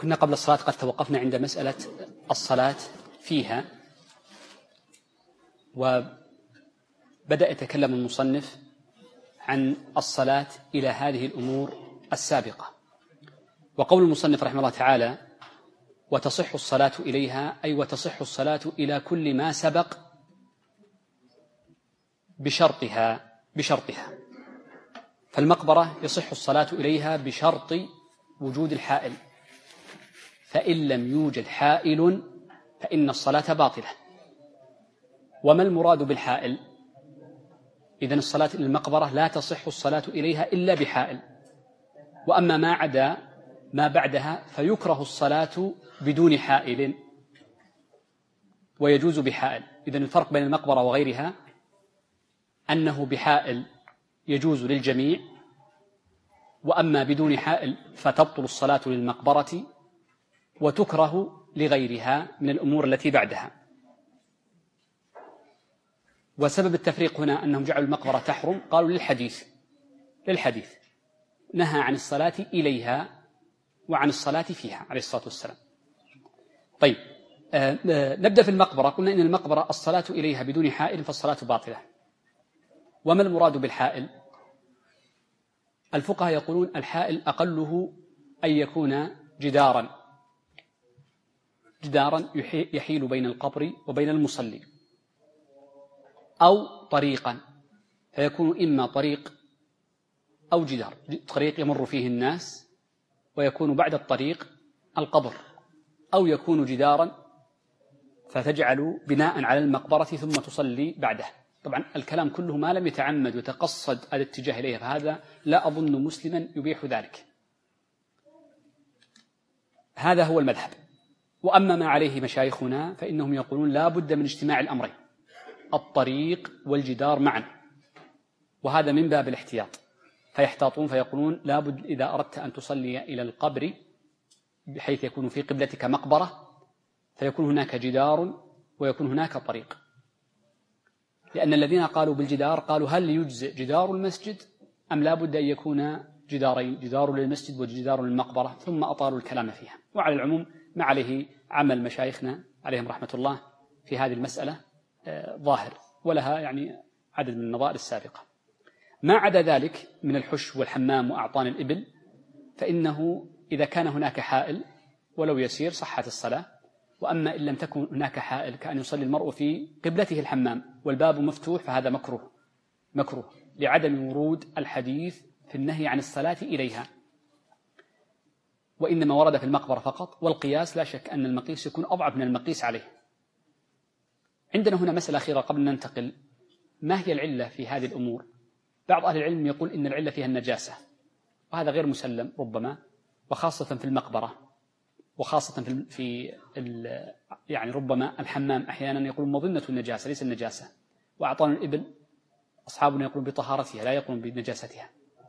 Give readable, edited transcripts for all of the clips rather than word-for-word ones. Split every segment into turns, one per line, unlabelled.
كنا قبل الصلاة قد توقفنا عند مسألة الصلاة فيها، وبدأ يتكلم المصنف عن الصلاة إلى هذه الأمور السابقة. وقول المصنف رحمه الله تعالى: وتصح الصلاة إليها، أي وتصح الصلاة إلى كل ما سبق بشرطها. فالمقبرة يصح الصلاة إليها بشرط وجود الحائل، فإن لم يوجد حائل فإن الصلاة باطلة. وما المراد بالحائل؟ إذن الصلاة إلى المقبرة لا تصح الصلاة إليها إلا بحائل، وأما ما عدا ما بعدها فيكره الصلاة بدون حائل ويجوز بحائل. إذن الفرق بين المقبرة وغيرها أنه بحائل يجوز للجميع، وأما بدون حائل فتبطل الصلاة للمقبرة وتكره لغيرها من الأمور التي بعدها. وسبب التفريق هنا أنهم جعلوا المقبرة تحرم، قالوا للحديث نهى عن الصلاة إليها وعن الصلاة فيها عليه الصلاة والسلام. طيب، نبدأ في المقبرة. قلنا إن المقبرة الصلاة إليها بدون حائل فالصلاة باطلة. وما المراد بالحائل؟ الفقهاء يقولون الحائل أقله أن يكون جدارا يحيل بين القبر وبين المصلي، أو طريقا، فيكون إما طريق أو جدار، طريق يمر فيه الناس ويكون بعد الطريق القبر، أو يكون جدارا فتجعل بناء على المقبرة ثم تصلي بعده. طبعا الكلام كله ما لم يتعمد وتقصد الاتجاه إليها، فهذا لا أظن مسلما يبيح ذلك. هذا هو المذهب. وأما ما عليه مشايخنا فإنهم يقولون لا بد من اجتماع الأمرين، الطريق والجدار معا، وهذا من باب الاحتياط، فيحتاطون فيقولون لا بد إذا أردت أن تصلي إلى القبر بحيث يكون في قبلتك مقبرة فيكون هناك جدار ويكون هناك طريق. لأن الذين قالوا بالجدار قالوا هل يجزئ جدار المسجد أم لا بد أن يكون جدارين، جدار للمسجد وجدار للمقبرة، ثم أطالوا الكلام فيها. وعلى العموم ما عليه عمل مشايخنا عليهم رحمة الله في هذه المسألة ظاهر، ولها يعني عدد من النظائر السابقة. ما عدا ذلك من الحش والحمام وأعطان الإبل فإنه إذا كان هناك حائل ولو يسير صحت الصلاة. وأما إن لم تكن هناك حائل كأن يصلي المرء في قبلته الحمام والباب مفتوح فهذا مكروه لعدم ورود الحديث في النهي عن الصلاة إليها، وإنما ورد في المقبرة فقط. والقياس لا شك أن المقيس يكون أضعف من المقيس عليه. عندنا هنا مسألة أخيرة قبل أن ننتقل: ما هي العلة في هذه الأمور؟ بعض أهل العلم يقول إن العلة فيها النجاسة، وهذا غير مسلم ربما، وخاصة في المقبرة، وخاصة في يعني ربما الحمام أحيانا يقولون مظنة النجاسة ليس النجاسة. وأعطان الإبل أصحابنا يقولون بطهارتها لا يقولون بنجاستها.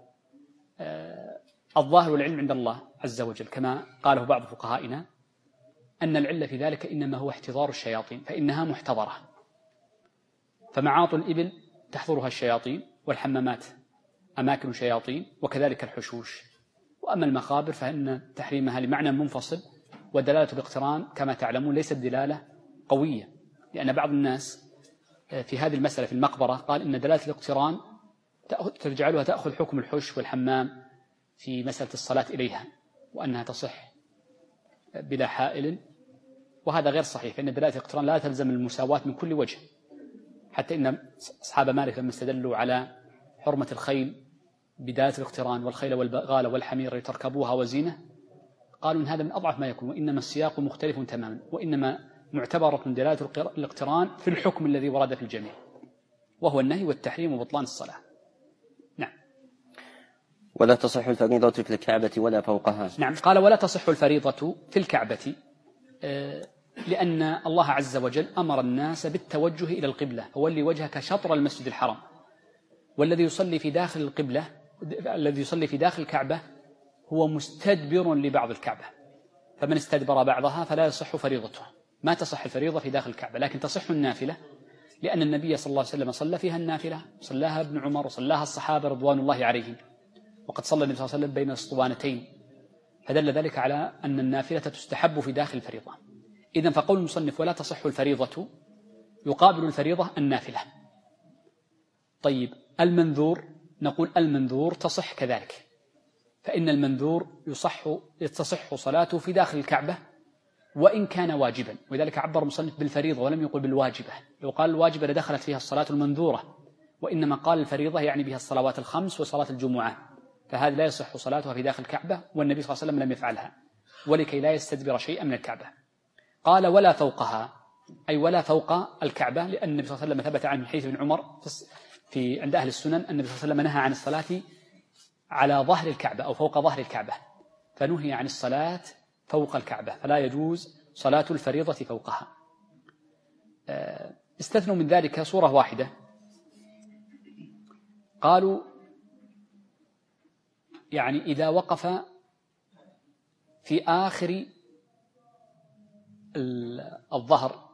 الظاهر والعلم عند الله عز وجل كما قاله بعض فقهائنا أن العلة في ذلك إنما هو احتضار الشياطين، فإنها محتضرة، فمعاط الإبل تحضرها الشياطين، والحمامات أماكن شياطين، وكذلك الحشوش. وأما المقابر فإن تحريمها لمعنى منفصل، ودلالة الاقتران كما تعلمون ليست دلالة قوية، لأن بعض الناس في هذه المسألة في المقبرة قال إن دلالة الاقتران تجعلها تأخذ حكم الحش والحمام في مسألة الصلاة إليها، وأنها تصح بلا حائل، وهذا غير صحيح، فإن دلالة الاقتران لا تلزم المساواة من كل وجه. حتى إن أصحاب مالك لما استدلوا على حرمة الخيل بدلالة الاقتران والخيل والبغال والحمير لتركبوها وزينة، قالوا إن هذا من أضعف ما يكون، وإنما السياق مختلف تماما، وإنما معتبرة دلالة الاقتران في الحكم الذي ورد في الجميع، وهو النهي والتحريم وبطلان الصلاة. نعم.
ولا تصح الفريضة في الكعبة ولا فوقها.
نعم، قال ولا تصح الفريضة في الكعبة، لأن الله عز وجل أمر الناس بالتوجه إلى القبلة، فولي وجهك شطر المسجد الحرام، والذي يصلي في داخل القبلة الذي يصلي في داخل الكعبة هو مستدبر لبعض الكعبة، فمن استدبر بعضها فلا يصح فريضته. ما تصح الفريضة في داخل الكعبة، لكن تصح النافلة، لأن النبي صلى الله عليه وسلم صلى فيها النافلة، صلاها ابن عمر وصلاها الصحابة رضوان الله عليهم. وقد صلى النبي صلى الله عليه وسلم بين الاسطوانتين فدل ذلك على أن النافلة تستحب في داخل الفريضة. إذن فقول المصنف ولا تصح الفريضة يقابل الفريضة النافلة. طيب المنذور، نقول المنذور تصح كذلك، فإن المنذور تصح صلاته في داخل الكعبة وإن كان واجبا، ولذلك عبر المصنف بالفريضة ولم يقل بالواجبة. لو قال الواجبة لدخلت فيها الصلاة المنذورة، وإنما قال الفريضة يعني بها الصلوات الخمس وصلاة الجمعة، فهذا لا يصح صلاتها في داخل الكعبة، والنبي صلى الله عليه وسلم لم يفعلها، ولكي لا يستدبر شيئا من الكعبة. قال ولا فوقها، أي ولا فوق الكعبة، لأن النبي صلى الله عليه وسلم ثبت عنه من حديث ابن عمر عند أهل السنن أن النبي صلى الله عليه وسلم نهى عن الصلاة على ظهر الكعبة أو فوق ظهر الكعبة، فنهي عن الصلاة فوق الكعبة، فلا يجوز صلاة الفريضة فوقها. استثنوا من ذلك صورة واحدة، قالوا يعني إذا وقف في آخر الظهر،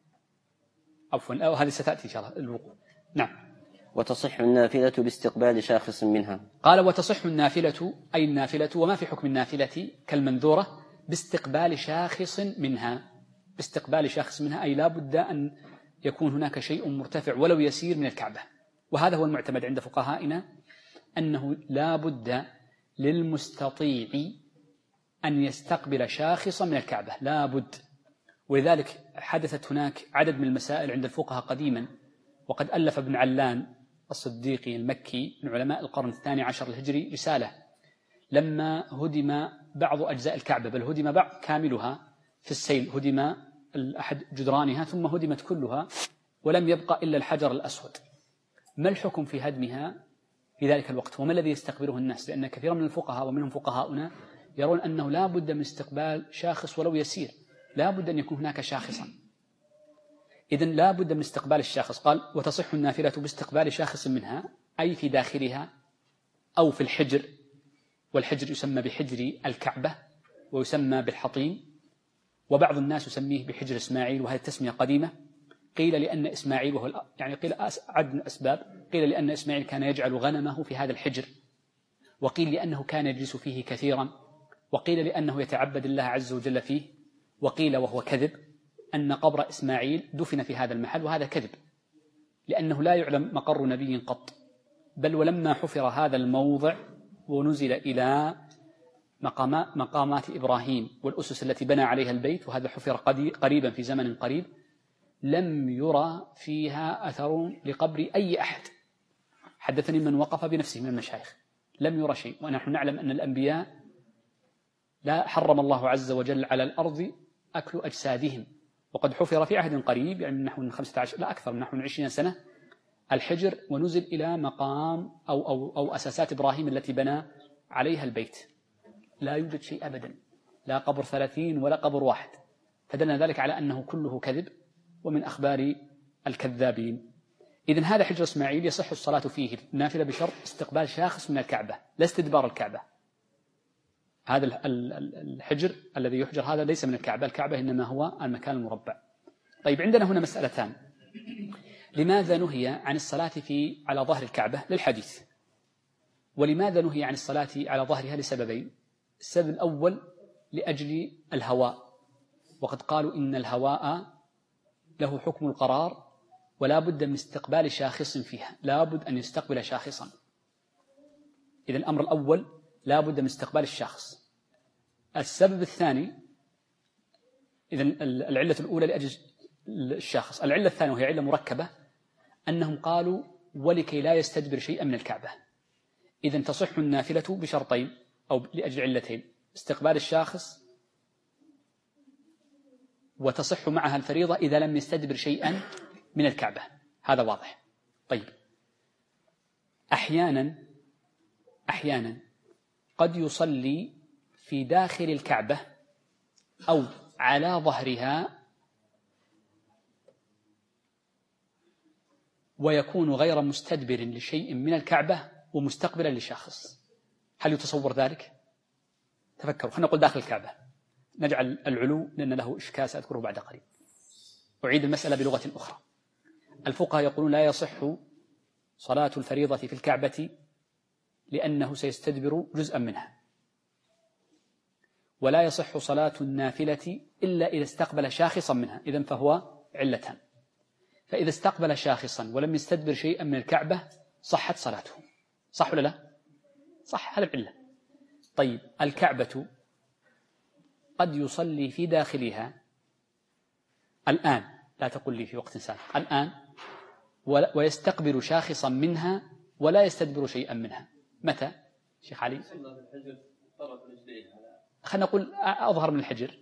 عفوا هذه ستأتي إن شاء الله الوقوف. نعم.
وتصح النافلة باستقبال شاخص منها.
قال وتصح النافلة، أي النافلة وما في حكم النافلة كالمنذورة باستقبال شاخص منها. باستقبال شاخص منها أي لا بد أن يكون هناك شيء مرتفع ولو يسير من الكعبة، وهذا هو المعتمد عند فقهائنا، أنه لا بد للمستطيع أن يستقبل شاخصا من الكعبة، لا بد. ولذلك حدثت هناك عدد من المسائل عند الفقهاء قديما، وقد ألف ابن علان الصديقي المكي من علماء القرن الثاني عشر الهجري رسالة لما هدم بعض أجزاء الكعبة، بل هدم بعض كاملها في السيل، هدم أحد جدرانها ثم هدمت كلها ولم يبقى إلا الحجر الأسود. ما الحكم في هدمها في ذلك الوقت، وما الذي يستقبله الناس؟ لأن كثيرا من الفقهاء ومنهم فقهاؤنا يرون أنه لا بد من استقبال شاخص ولو يسير، لا بد أن يكون هناك شاخصا، إذن لا بد من استقبال الشاخص. قال وتصح النافلة باستقبال شاخص منها، أي في داخلها أو في الحجر، والحجر يسمى بحجر الكعبة ويسمى بالحطيم، وبعض الناس يسميه بحجر إسماعيل، وهذه التسمية قديمة. قيل لأن إسماعيل وهو يعني قيل عدد من الأسباب، قيل لأن إسماعيل كان يجعل غنمه في هذا الحجر، وقيل لأنه كان يجلس فيه كثيرا، وقيل لأنه يتعبد الله عز وجل فيه، وقيل وهو كذب أن قبر إسماعيل دفن في هذا المحل، وهذا كذب، لأنه لا يعلم مقر نبي قط، بل ولما حفر هذا الموضع ونزل إلى مقامات إبراهيم والأسس التي بنى عليها البيت، وهذا حفر قريبا في زمن قريب، لم يرى فيها أثر لقبر أي أحد. حدثني من وقف بنفسه من المشايخ، لم يرى شيء. ونحن نعلم أن الأنبياء لا حرم الله عز وجل على الأرض أكل أجسادهم، وقد حفر في عهد قريب يعني نحو من 15 لا أكثر من نحو من 20 سنة الحجر، ونزل إلى مقام أو أساسات إبراهيم التي بنى عليها البيت، لا يوجد شيء أبدا، لا قبر 30 ولا قبر واحد، فدل ذلك على أنه كله كذب ومن أخبار الكذابين. إذن هذا حجر إسماعيل يصح الصلاة فيه النافلة بشرط استقبال شاخص من الكعبة لا استدبار الكعبة. هذا الحجر الذي يحجر هذا ليس من الكعبة، الكعبة إنما هو المكان المربع. طيب عندنا هنا مسألتان، لماذا نهي عن الصلاة على ظهر الكعبة؟ للحديث. ولماذا نهي عن الصلاة على ظهرها؟ لسببين. السبب الأول لأجل الهواء، وقد قالوا إن الهواء له حكم القرار ولا بد من استقبال شاخص فيها، لا بد أن يستقبل شاخصا. إذن الأمر الأول لا بد من استقبال الشخص. السبب الثاني، إذن العلة الأولى لأجل الشاخص. العلة الثانية وهي علة مركبة، أنهم قالوا ولكي لا يستدبر شيئا من الكعبة. إذن تصح النافلة بشرطين أو لأجل علتين، استقبال الشاخص، وتصح معها الفريضة إذا لم يستدبر شيئا من الكعبة. هذا واضح. طيب أحيانا قد يصلي في داخل الكعبة أو على ظهرها ويكون غير مستدبر لشيء من الكعبة ومستقبلا لشخص. هل يتصور ذلك؟ تفكروا، خلينا نقول داخل الكعبة، نجعل العلو لأن له إشكال سأذكره بعد قليل. أعيد المسألة بلغة أخرى. الفقهاء يقولون لا يصح صلاة الفريضة في الكعبة لأنه سيستدبر جزءا منها، ولا يصح صلاة النافلة إلا إذا استقبل شاخصا منها. إذن فهو علتان. فإذا استقبل شاخصا ولم يستدبر شيئا من الكعبة صحت صلاته. صح ولا لا؟ صح، هذا العلة. طيب الكعبة قد يصلي في داخلها الآن، لا تقل لي في وقت سابق، الآن، ويستقبل شاخصا منها ولا يستدبر شيئا منها. متى شيخ علي؟ خلنا نقول أظهر من الحجر،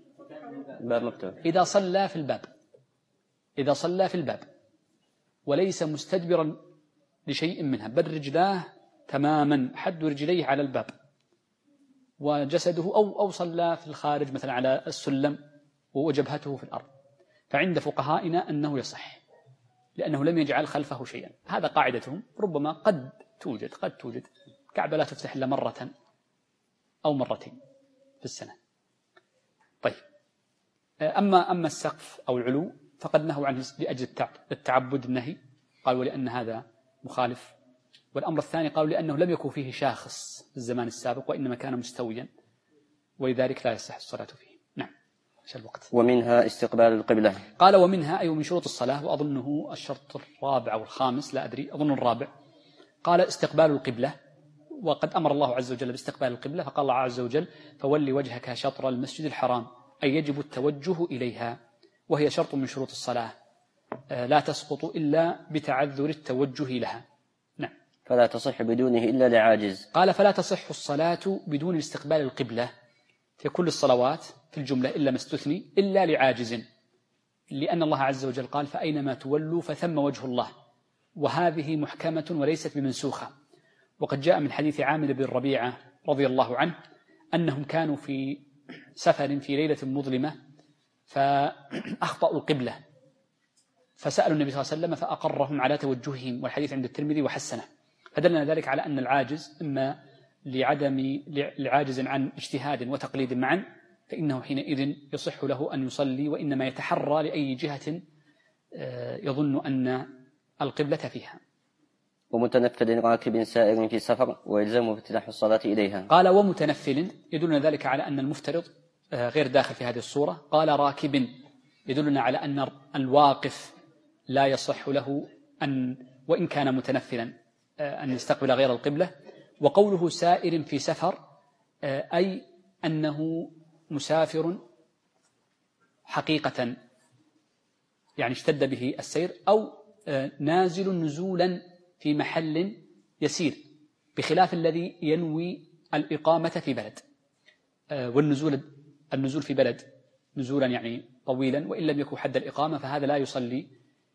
إذا صلى في الباب، إذا صلى في الباب وليس مستدبرا لشيء منها، بل رجلاه تماما حد رجليه على الباب وجسده، أو صلى في الخارج مثلا على السلم وجبهته في الأرض، فعند فقهائنا أنه يصح، لأنه لم يجعل خلفه شيئا. هذا قاعدتهم. ربما قد توجد كعبة لا تفتح إلا مرة أو مرتين في السنة. طيب أما السقف أو العلو فقد نهوا عنه لأجل التعبد النهي، قالوا لأن هذا مخالف. والأمر الثاني قالوا لأنه لم يكن فيه شاخص في الزمان السابق، وإنما كان مستويا، ولذلك لا يصح الصلاة فيه. نعم. الوقت.
ومنها استقبال القبلة.
قال ومنها أي من شروط الصلاة، وأظنه الشرط الرابع أو الخامس، لا أدري، أظن الرابع. قال استقبال القبلة، وقد أمر الله عز وجل باستقبال القبلة، فقال الله عز وجل فولي وجهك شطر المسجد الحرام، أي يجب التوجه إليها، وهي شرط من شروط الصلاة لا تسقط إلا بتعذر التوجه لها. نعم.
فلا تصح بدونه إلا لعاجز.
قال فلا تصح الصلاة بدون استقبال القبلة في كل الصلوات في الجملة إلا ما استثني، إلا لعاجز، لأن الله عز وجل قال فأينما تولوا فثم وجه الله، وهذه محكمة وليست بمنسوخة. وقد جاء من حديث عامر بن ربيعة رضي الله عنه أنهم كانوا في سفر في ليلة مظلمة فأخطأوا القبلة، فسألوا النبي صلى الله عليه وسلم فأقرهم على توجههم، والحديث عند الترمذي وحسنه. فدلنا ذلك على أن العاجز إما لعاجز عن اجتهاد وتقليد معا، فإنه حينئذ يصح له أن يصلي، وإنما يتحرى لأي جهة يظن أن القبلة فيها.
ومتنفل راكب سائر في سفر ويلزمه افتتاح الصلاة إليها.
قال ومتنفل يدلنا ذلك على أن المفترض غير داخل في هذه الصورة. قال راكب يدلنا على أن الواقف لا يصح له أن وإن كان متنفلا أن يستقبل غير القبلة. وقوله سائر في سفر أي أنه مسافر حقيقة، يعني اشتد به السير، أو نازل نزولا في محل يسير، بخلاف الذي ينوي الإقامة في بلد. والنزول في بلد نزولا يعني طويلا، وإن لم يكن حد الإقامة فهذا لا يصلي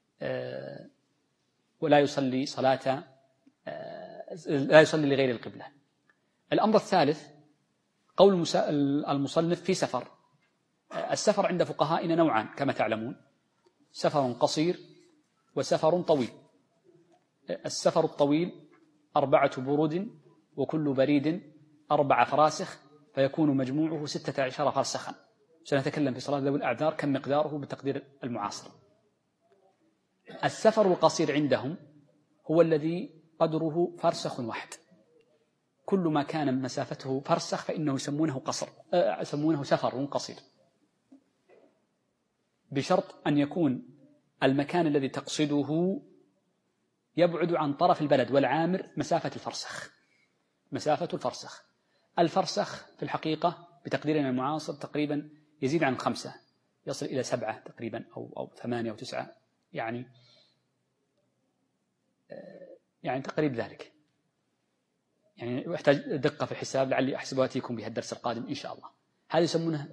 ولا يصلي صلاة لا يصلي لغير القبلة. الأمر الثالث قول المصنف في سفر. السفر عند فقهائنا نوعان كما تعلمون، سفر قصير وسفر طويل. السفر الطويل 4 برود وكل بريد 4 فراسخ، فيكون مجموعه 16 فرسخا. سنتكلم في صلاة ذوي الأعذار كم مقداره بتقدير المعاصر. السفر القصير عندهم هو الذي قدره فرسخ واحد، كل ما كان مسافته فرسخ فإنه يسمونه سفر قصير، بشرط أن يكون المكان الذي تقصده يبعد عن طرف البلد والعامر مسافة الفرسخ. الفرسخ في الحقيقة بتقديرنا المعاصر تقريبا يزيد عن 5، يصل إلى 7 تقريبا أو 8 أو 9، يعني تقريب ذلك. يعني يحتاج دقة في الحساب، لعلي أحسب وأتيكم بها الدرس القادم إن شاء الله. هذا يسمونه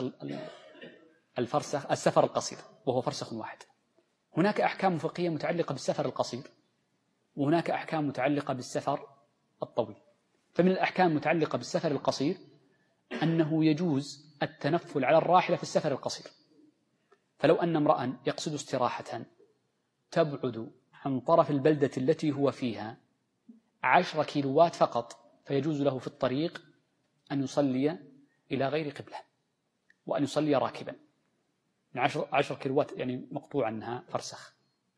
السفر القصير، وهو فرسخ واحد. هناك أحكام فقهية متعلقة بالسفر القصير، وهناك أحكام متعلقة بالسفر الطويل. فمن الأحكام المتعلقة بالسفر القصير أنه يجوز التنفل على الراحلة في السفر القصير. فلو أن امرأ يقصد استراحة تبعد عن طرف البلدة التي هو فيها 10 كيلوات فقط، فيجوز له في الطريق أن يصلي إلى غير قبلة، وأن يصلي راكبا. 10 كيلوات يعني مقطوع عنها فرسخ،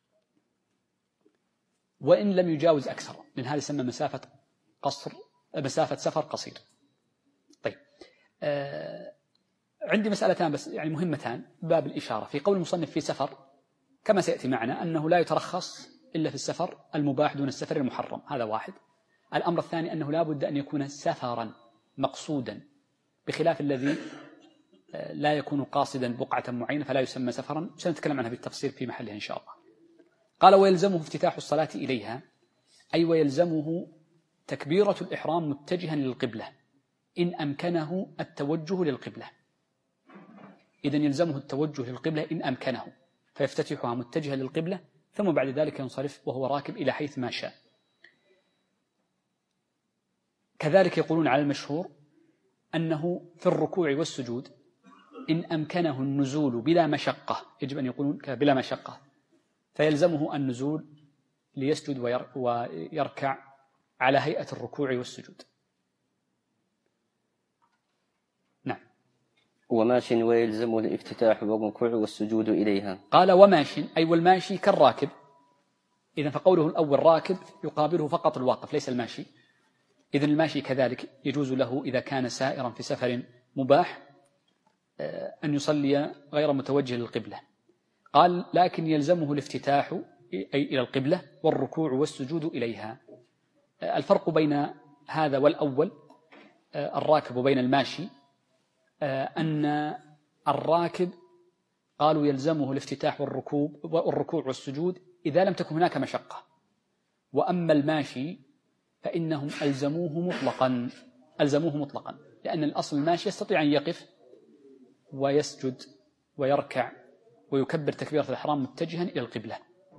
وإن لم يجاوز أكثر، لأن هذا يسمى مسافة سفر قصير. طيب عندي مسألتان بس يعني مهمتان باب الإشارة. في قول المصنف في سفر كما سيأتي معنا أنه لا يترخص إلا في السفر المباح دون السفر المحرم، هذا واحد. الأمر الثاني أنه لا بد أن يكون سفرا مقصودا، بخلاف الذي لا يكون قاصدا بقعة معينة فلا يسمى سفرا، سنتكلم عنها بالتفصيل في محلها إن شاء الله. قال ويلزمه افتتاح الصلاة إليها، أي ويلزمه تكبيرة الإحرام متجها للقبلة إن أمكنه التوجه للقبلة. إذن يلزمه التوجه للقبلة إن أمكنه، فيفتتحها متجها للقبلة، ثم بعد ذلك ينصرف وهو راكب إلى حيث ما شاء. كذلك يقولون على المشهور أنه في الركوع والسجود إن أمكنه النزول بلا مشقة، يجب أن يقولون بلا مشقة، فيلزمه النزول ليسجد ويركع على هيئة الركوع والسجود. نعم.
وماش ويلزمه الافتتاح والركوع والسجود إليها.
قال وماش أي والماشي كالراكب، إذن فقوله الأول راكب يقابله فقط الواقف ليس الماشي، إذن الماشي كذلك يجوز له إذا كان سائرا في سفر مباح أن يصلي غير متوجه للقبلة. قال لكن يلزمه الافتتاح أي إلى القبلة والركوع والسجود إليها. الفرق بين هذا والأول الراكب وبين الماشي أن الراكب قالوا يلزمه الافتتاح والركوع والسجود إذا لم تكن هناك مشقة، وأما الماشي فإنهم ألزموه مطلقا، لأن الأصل الماشي يستطيع أن يقف ويسجد ويركع ويكبر تكبيرة الإحرام متجها إلى القبلة.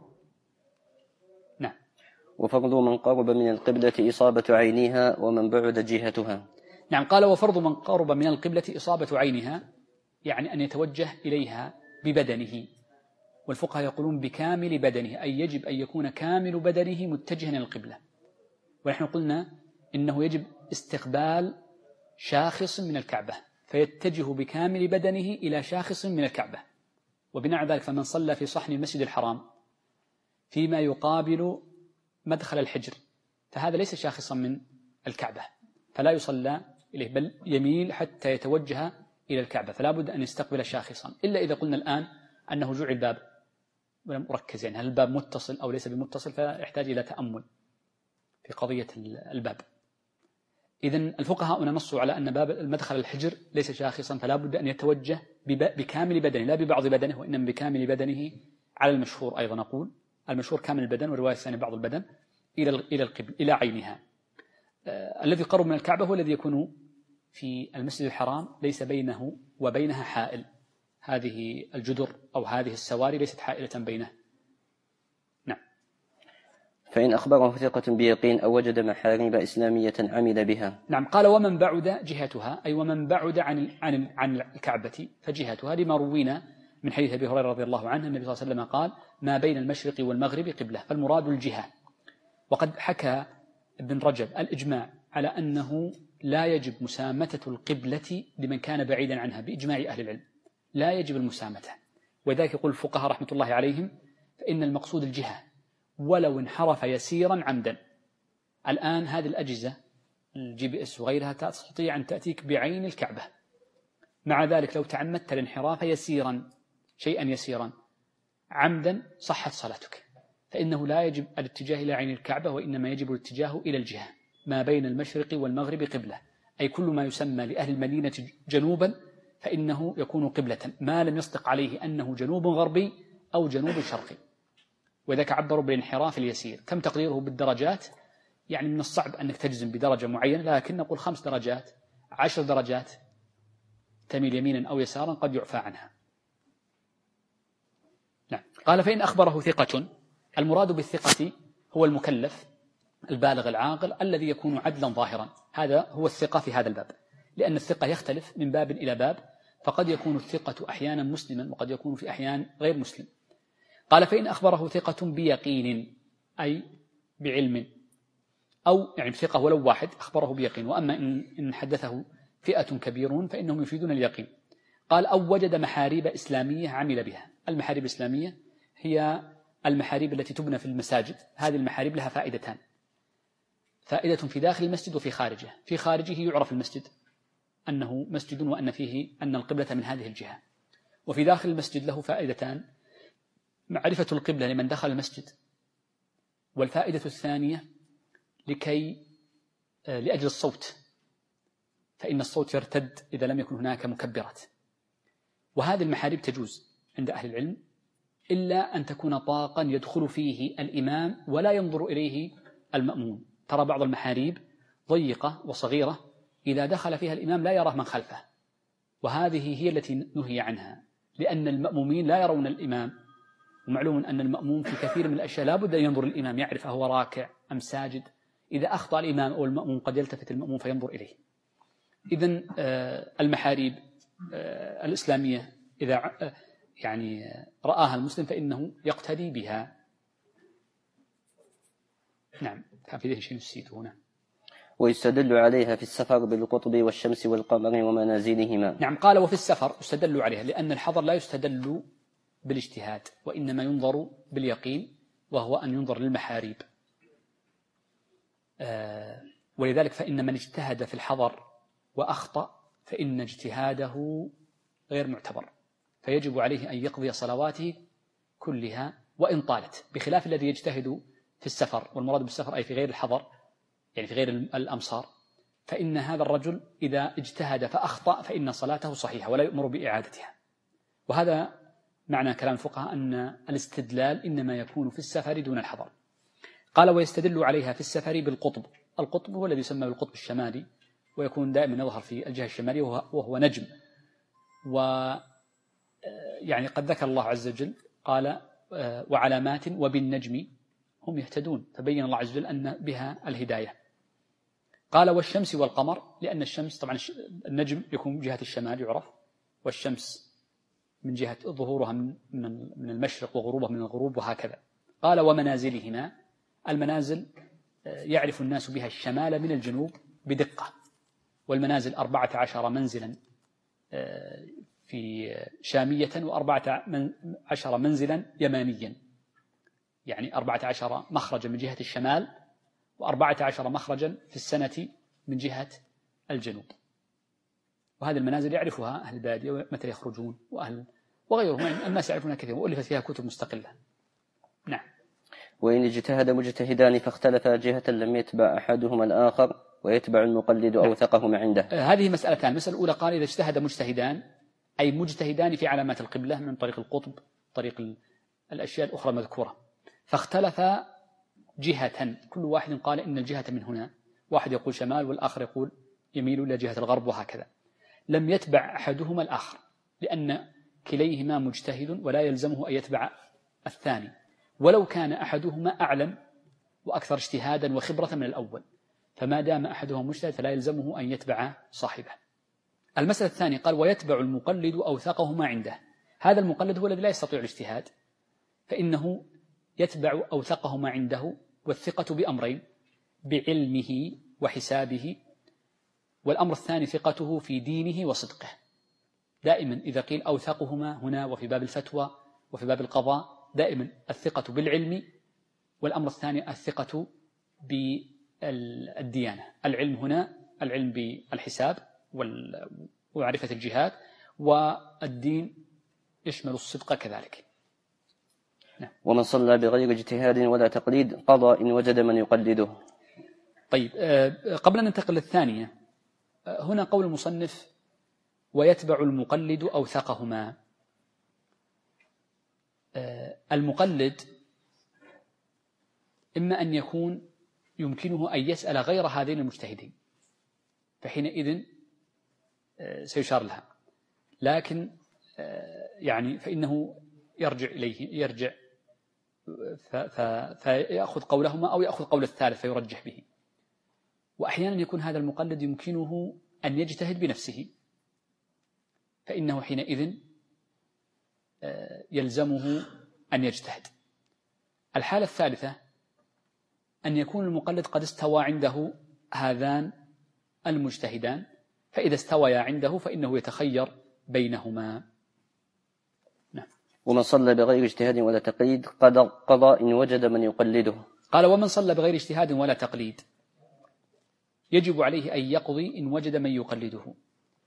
نعم.
وفرض من قرب من القبلة إصابة عينها ومن بعد جهتها.
نعم. قال وفرض من قرب من القبلة إصابة عينها، يعني أن يتوجه إليها ببدنه، والفقهاء يقولون بكامل بدنه، أي يجب أن يكون كامل بدنه متجها إلى القبلة. ونحن قلنا إنه يجب استقبال شاخص من الكعبة، فيتجه بكامل بدنه إلى شاخص من الكعبة، وبناء على ذلك فمن صلى في صحن المسجد الحرام فيما يقابل مدخل الحجر فهذا ليس شاخصا من الكعبة، فلا يصلى إليه، بل يميل حتى يتوجه إلى الكعبة، فلا بد أن يستقبل شاخصا، إلا إذا قلنا الآن أنه جعل الباب ولم أركز، يعني هل الباب متصل أو ليس بمتصل، فيحتاج إلى تأمل في قضية الباب. إذن الفقهاء نصوا على أن باب المدخل الحجر ليس شاخصا، فلا بد أن يتوجه بكامل بدنه لا ببعض بدنه، وإنما بكامل بدنه على المشهور. أيضا نقول المشهور كامل البدن، والرواية الثانية بعض البدن إلى القبل إلى عينها. الذي قرب من الكعبة هو الذي يكون في المسجد الحرام ليس بينه وبينها حائل، هذه الجدر أو هذه السواري ليست حائلة بينه. نعم.
فإن أخبره ثقة بيقين أو وجد محاريب إسلامية عمل بها.
نعم. قال ومن بعد جهتها، أي ومن بعد عن الكعبة فجهتها، لما روينا من حديث أبي هريرة رضي الله عنه النبي صلى الله عليه وسلم قال ما بين المشرق والمغرب قبلة، فالمراد الجهة. وقد حكى ابن رجب الإجماع على أنه لا يجب مسامتة القبلة لمن كان بعيدا عنها بإجماع أهل العلم، لا يجب المسامتة، وذلك يقول الفقهاء رحمة الله عليهم فإن المقصود الجهة ولو انحرف يسيرا عمدا. الآن هذه الأجهزة الGPS وغيرها تستطيع أن تأتيك بعين الكعبة، مع ذلك لو تعمدت الانحراف يسيرا شيئا يسيرا عمدا صحت صلاتك، فإنه لا يجب الاتجاه إلى عين الكعبة، وإنما يجب الاتجاه إلى الجهة ما بين المشرق والمغرب قبلة، أي كل ما يسمى لأهل المدينة جنوبا فإنه يكون قبلة ما لم يصدق عليه أنه جنوب غربي أو جنوب شرقي. وذاك عبروا بالانحراف اليسير. كم تقديره بالدرجات؟ يعني من الصعب أنك تجزم بدرجة معينة، لكن نقول 5 درجات 10 درجات تميل يمينا أو يسارا قد يعفى عنها. نعم. قال فإن أخبره ثقة، المراد بالثقة هو المكلف البالغ العاقل الذي يكون عدلا ظاهرا، هذا هو الثقة في هذا الباب، لأن الثقة يختلف من باب إلى باب، فقد يكون الثقة أحيانا مسلما وقد يكون في أحيان غير مسلم. قال فإن أخبره ثقة بيقين أي بعلم، أو يعني ثقة ولو واحد أخبره بيقين، وأما إن حدثه فئة كبيرون فإنهم يفيدون اليقين. قال أو وجد محاريب إسلامية عمل بها. المحاريب الإسلامية هي المحاريب التي تبنى في المساجد، هذه المحاريب لها فائدتان، فائدة في داخل المسجد وفي خارجه. في خارجه يعرف المسجد أنه مسجد وأن فيه أن القبلة من هذه الجهة. وفي داخل المسجد له فائدتان: معرفة القبلة لمن دخل المسجد، والفائدة الثانية لأجل الصوت، فإن الصوت يرتد إذا لم يكن هناك مكبرات. وهذه المحاريب تجوز عند أهل العلم إلا أن تكون طاقا يدخل فيه الإمام ولا ينظر إليه المأموم. ترى بعض المحاريب ضيقة وصغيرة إذا دخل فيها الإمام لا يراه من خلفه، وهذه هي التي نهي عنها، لأن المأمومين لا يرون الإمام، ومعلوم أن المأموم في كثير من الأشياء لا بد أن ينظر الإمام يعرف أهو راكع أم ساجد. إذا أخطأ الإمام أو المأموم قد يلتفت المأموم فينظر إليه. إذن المحاريب الإسلامية إذا يعني رآها المسلم فإنه يقتدي بها. نعم، كان في ذهن شيء نسيته هنا.
ويستدل عليها في السفر بالقطب والشمس والقمر ومنازلهما.
نعم، قال وفي السفر يستدل عليها، لأن الحضر لا يستدل بالاجتهاد، وإنما ينظر باليقين، وهو أن ينظر للمحاريب. ولذلك فإن من اجتهد في الحضر وأخطأ فإن اجتهاده غير معتبر، فيجب عليه أن يقضي صلواته كلها وإن طالت، بخلاف الذي يجتهد في السفر، والمراد بالسفر أي في غير الحضر، يعني في غير الأمصار، فإن هذا الرجل إذا اجتهد فأخطأ فإن صلاته صحيحة ولا يؤمر بإعادتها. وهذا معنى كلام الفقهاء أن الاستدلال إنما يكون في السفر دون الحضر. قال ويستدل عليها في السفر بالقطب. القطب هو الذي يسمى بالقطب الشمالي، ويكون دائما يظهر في الجهة الشمالية وهو نجم. ويعني قد ذكر الله عز وجل قال وعلامات وبالنجم هم يهتدون، فبين الله عز وجل أن بها الهداية. قال والشمس والقمر، لأن الشمس طبعا النجم يكون من جهة الشمال يعرف، والشمس من جهة ظهورها من المشرق وغروبها من الغروب، وهكذا. قال ومنازلهما، المنازل يعرف الناس بها الشمال من الجنوب بدقة، والمنازل 14 منزلا في شامية و14 منزلا يمانيا، يعني 14 مخرجا من جهة الشمال و14 مخرجا في السنة من جهة الجنوب. وهذه المنازل يعرفها أهل البادية متى يخرجون وغيرهم الناس يعرفونها كثيرا، وألفت فيها كتب مستقلة. نعم.
وإن اجتهد مجتهدان فاختلفا جهة لم يتبع أحدهما الآخر ويتبع المقلد أوثقهما عنده.
هذه مسألتان. المسألة الأولى قال إذا اجتهد مجتهدان أي مجتهدان في علامات القبلة من طريق القطب، طريق الأشياء الأخرى المذكورة، فاختلف جهة، كل واحد قال إن الجهة من هنا، واحد يقول شمال والآخر يقول يميل إلى جهة الغرب، وهكذا. لم يتبع أحدهما الآخر، لأن كليهما مجتهد ولا يلزمه أن يتبع الثاني، ولو كان أحدهما أعلم وأكثر اجتهادا وخبرة من الأول، فما دام أحدهما مجتهد فلا يلزمه أن يتبع صاحبه. المسألة الثانية قال ويتبع المقلد أوثقهما عنده. هذا المقلد هو الذي لا يستطيع الاجتهاد، فإنه يتبع أوثقهما عنده، والثقة بأمرين: بعلمه وحسابه، والأمر الثاني ثقته في دينه وصدقه. دائما إذا قيل أوثقهما هنا وفي باب الفتوى وفي باب القضاء دائما الثقة بالعلم، والأمر الثاني الثقة بالديانة. العلم هنا العلم بالحساب ومعرفة الجهات، والدين يشمل الصدق كذلك. نعم.
ومن صلى بغير اجتهاد ولا تقليد قضى إن وجد من يقلده.
طيب، قبل أن ننتقل للثانية، هنا قول المصنف ويتبع المقلد أوثقهما. المقلد إما أن يكون يمكنه أن يسأل غير هذين المجتهدين، فحينئذ سيشار لها، لكن يعني فإنه يرجع فيأخذ قولهما أو يأخذ قول الثالث فيرجح به. وأحيانا يكون هذا المقلد يمكنه أن يجتهد بنفسه، فإنه حينئذ يلزمه أن يجتهد. الحالة الثالثة أن يكون المقلد قد استوى عنده هذان المجتهدان، فإذا استويا عنده فإنه يتخير بينهما. نعم.
ومن صلى بغير اجتهاد ولا تقليد قضى إن وجد من يقلده.
قال ومن صلى بغير اجتهاد ولا تقليد يجب عليه أن يقضي إن وجد من يقلده.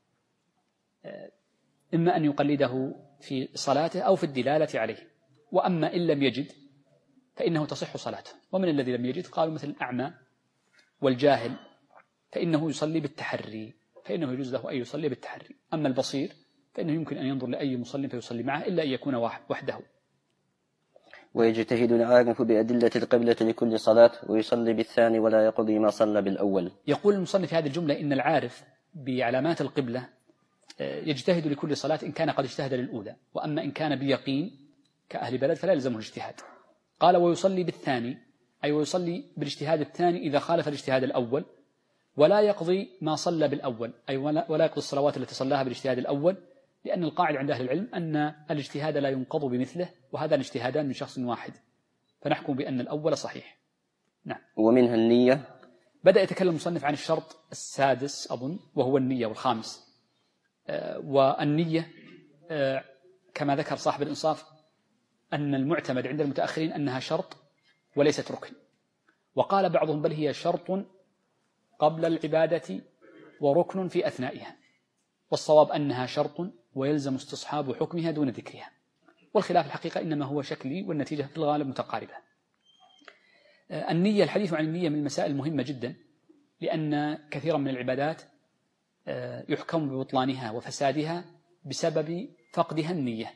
إما أن يقلده في صلاته أو في الدلالة عليه. وأما إن لم يجد فإنه تصح صلاته. ومن الذي لم يجد قالوا مثل الأعمى والجاهل فإنه يصلي بالتحري، فإنه يجوز له أن يصلي بالتحري. أما البصير فإنه يمكن أن ينظر لأي مصلي فيصلي معه إلا أن يكون وحده.
ويجتهد العارف بأدلة القبلة لكل صلاة ويصلي بالثاني ولا يقضي ما صلى بالأول.
يقول المصنف في هذه الجملة إن العارف بعلامات القبلة يجتهد لكل صلاة إن كان قد اجتهد للأولى، وأما إن كان بيقين كأهل بلد فلا يلزمه الاجتهاد. قال ويصلي بالثاني، أي ويصلي بالاجتهاد الثاني إذا خالف الاجتهاد الأول، ولا يقضي ما صلى بالأول، أي ولا يقضي الصلوات التي صلاها بالاجتهاد الأول، لأن القاعدة عند أهل العلم أن الاجتهاد لا ينقض بمثله، وهذا الاجتهادان من شخص واحد، فنحكم بأن الأول صحيح. نعم.
ومنها النية.
بدأ يتكلم المصنف عن الشرط السادس أظن وهو النية، والخامس. والنية كما ذكر صاحب الإنصاف أن المعتمد عند المتأخرين أنها شرط وليست ركن، وقال بعضهم بل هي شرط قبل العبادة وركن في أثنائها، والصواب أنها شرط ويلزم استصحاب حكمها دون ذكرها، والخلاف الحقيقة إنما هو شكلي والنتيجة في الغالب متقاربة. النية، الحديث عن النية من المسائل المهمة جدا، لأن كثيرا من العبادات يحكم ببطلانها وفسادها بسبب فقدها النية،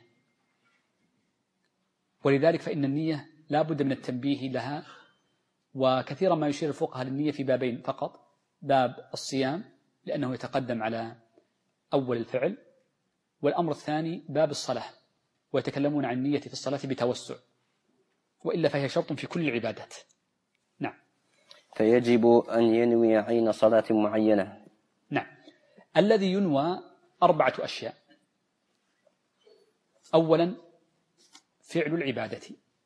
ولذلك فإن النية لا بد من التنبيه لها. وكثيرا ما يشير الفقهاء للنية في بابين فقط: باب الصيام لأنه يتقدم على أول الفعل، والأمر الثاني باب الصلاة، ويتكلمون عن النية في الصلاة بتوسع، وإلا فهي شرط في كل العبادات. نعم.
فيجب أن ينوي عين صلاة معينة.
نعم. الذي ينوى 4 أشياء: أولا فعل العبادة،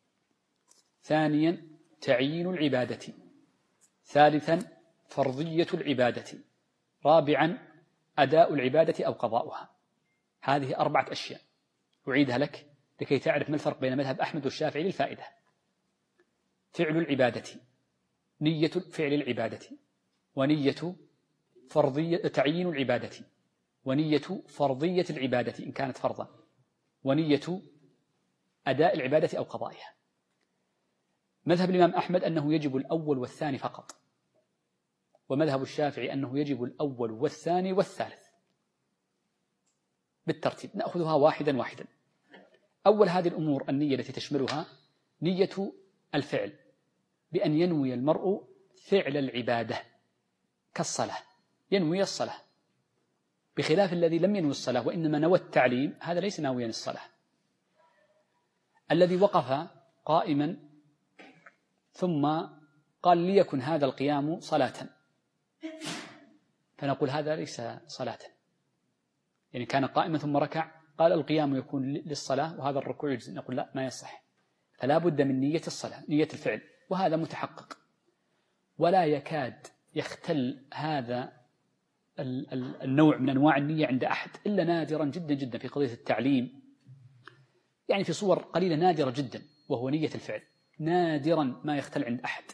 ثانيا تعيين العبادة، ثالثا فرضية العبادة، رابعا أداء العبادة أو قضاؤها. هذه 4 أشياء أعيدها لك لكي تعرف ما الفرق بين مذهب أحمد والشافعي للفائدة. فعل العبادة، نية فعل العبادة، ونية تعيين العبادة، ونية فرضية العبادة إن كانت فرضا، ونية أداء العبادة أو قضائها. مذهب الإمام أحمد أنه يجب الأول والثاني فقط، ومذهب الشافعي أنه يجب الأول والثاني والثالث بالترتيب. نأخذها واحدا واحدا. أول هذه الأمور النية التي تشملها نية الفعل، بأن ينوي المرء فعل العبادة كالصلاة، ينوي الصلاة، بخلاف الذي لم ينوي الصلاة وإنما نوى التعليم، هذا ليس ناويا الصلاة. الذي وقف قائما ثم قال ليكن هذا القيام صلاة، فنقول هذا ليس صلاة، يعني كان قائما ثم ركع قال القيام يكون للصلاة وهذا الركوع يجزي، نقول لا، ما يصح، فلا بد من نية الصلاة، نية الفعل، وهذا متحقق. ولا يكاد يختل هذا النوع من أنواع النية عند أحد إلا نادرا جدا جدا في قضية التعليم، يعني في صور قليلة نادرة جدا، وهو نية الفعل، نادرا ما يختل عند أحد،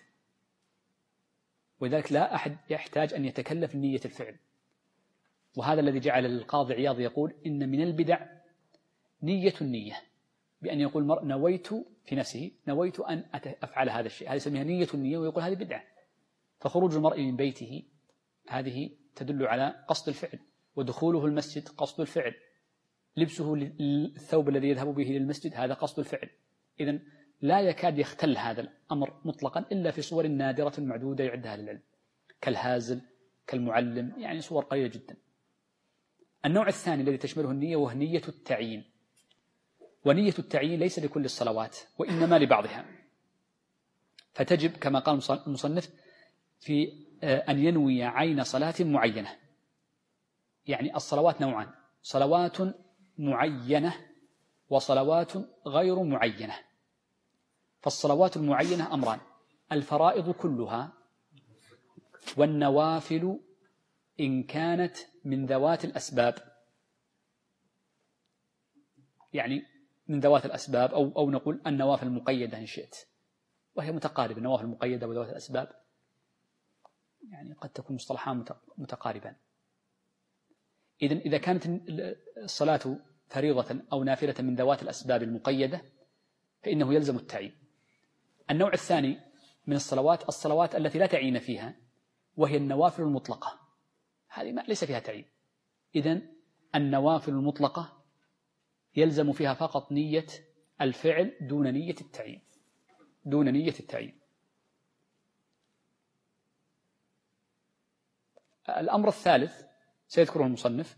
ولذلك لا أحد يحتاج أن يتكلف نية الفعل. وهذا الذي جعل القاضي عياض يقول إن من البدع نية النية، بأن يقول المرء نويت في نفسه، نويت أن أفعل هذا الشيء، هذا يسميها نية النية، ويقول هذه بدعة. فخروج المرء من بيته هذه تدل على قصد الفعل، ودخوله المسجد قصد الفعل، لبسه الثوب الذي يذهب به للمسجد هذا قصد الفعل. إذن لا يكاد يختل هذا الأمر مطلقا إلا في صور نادرة معدودة يعدها للعلم، كالهازل، كالمعلم، يعني صور قليلة جدا. النوع الثاني الذي تشمله النية وهو نية التعيين، ونية التعيين ليس لكل الصلوات وإنما لبعضها، فتجب كما قال المصنف في أن ينوي عين صلاة معينة. يعني الصلوات نوعان: صلوات معينة وصلوات غير معينة. فالصلوات المعينة أمران: الفرائض كلها، والنوافل إن كانت من ذوات الأسباب، يعني من ذوات الأسباب، أو نقول النوافل المقيدة إن شئت، وهي متقاربة، النوافل المقيدة وذوات الأسباب يعني قد تكون مصطلحان متقاربان. إذن إذا كانت الصلاة فريضة أو نافلة من ذوات الأسباب المقيدة فإنه يلزم التعيين. النوع الثاني من الصلوات التي لا تعيين فيها، وهي النوافل المطلقة، هذه ليس فيها تعيين. إذن النوافل المطلقة يلزم فيها فقط نية الفعل دون نية التعيين، دون نية التعيين. الأمر الثالث سيذكره المصنف.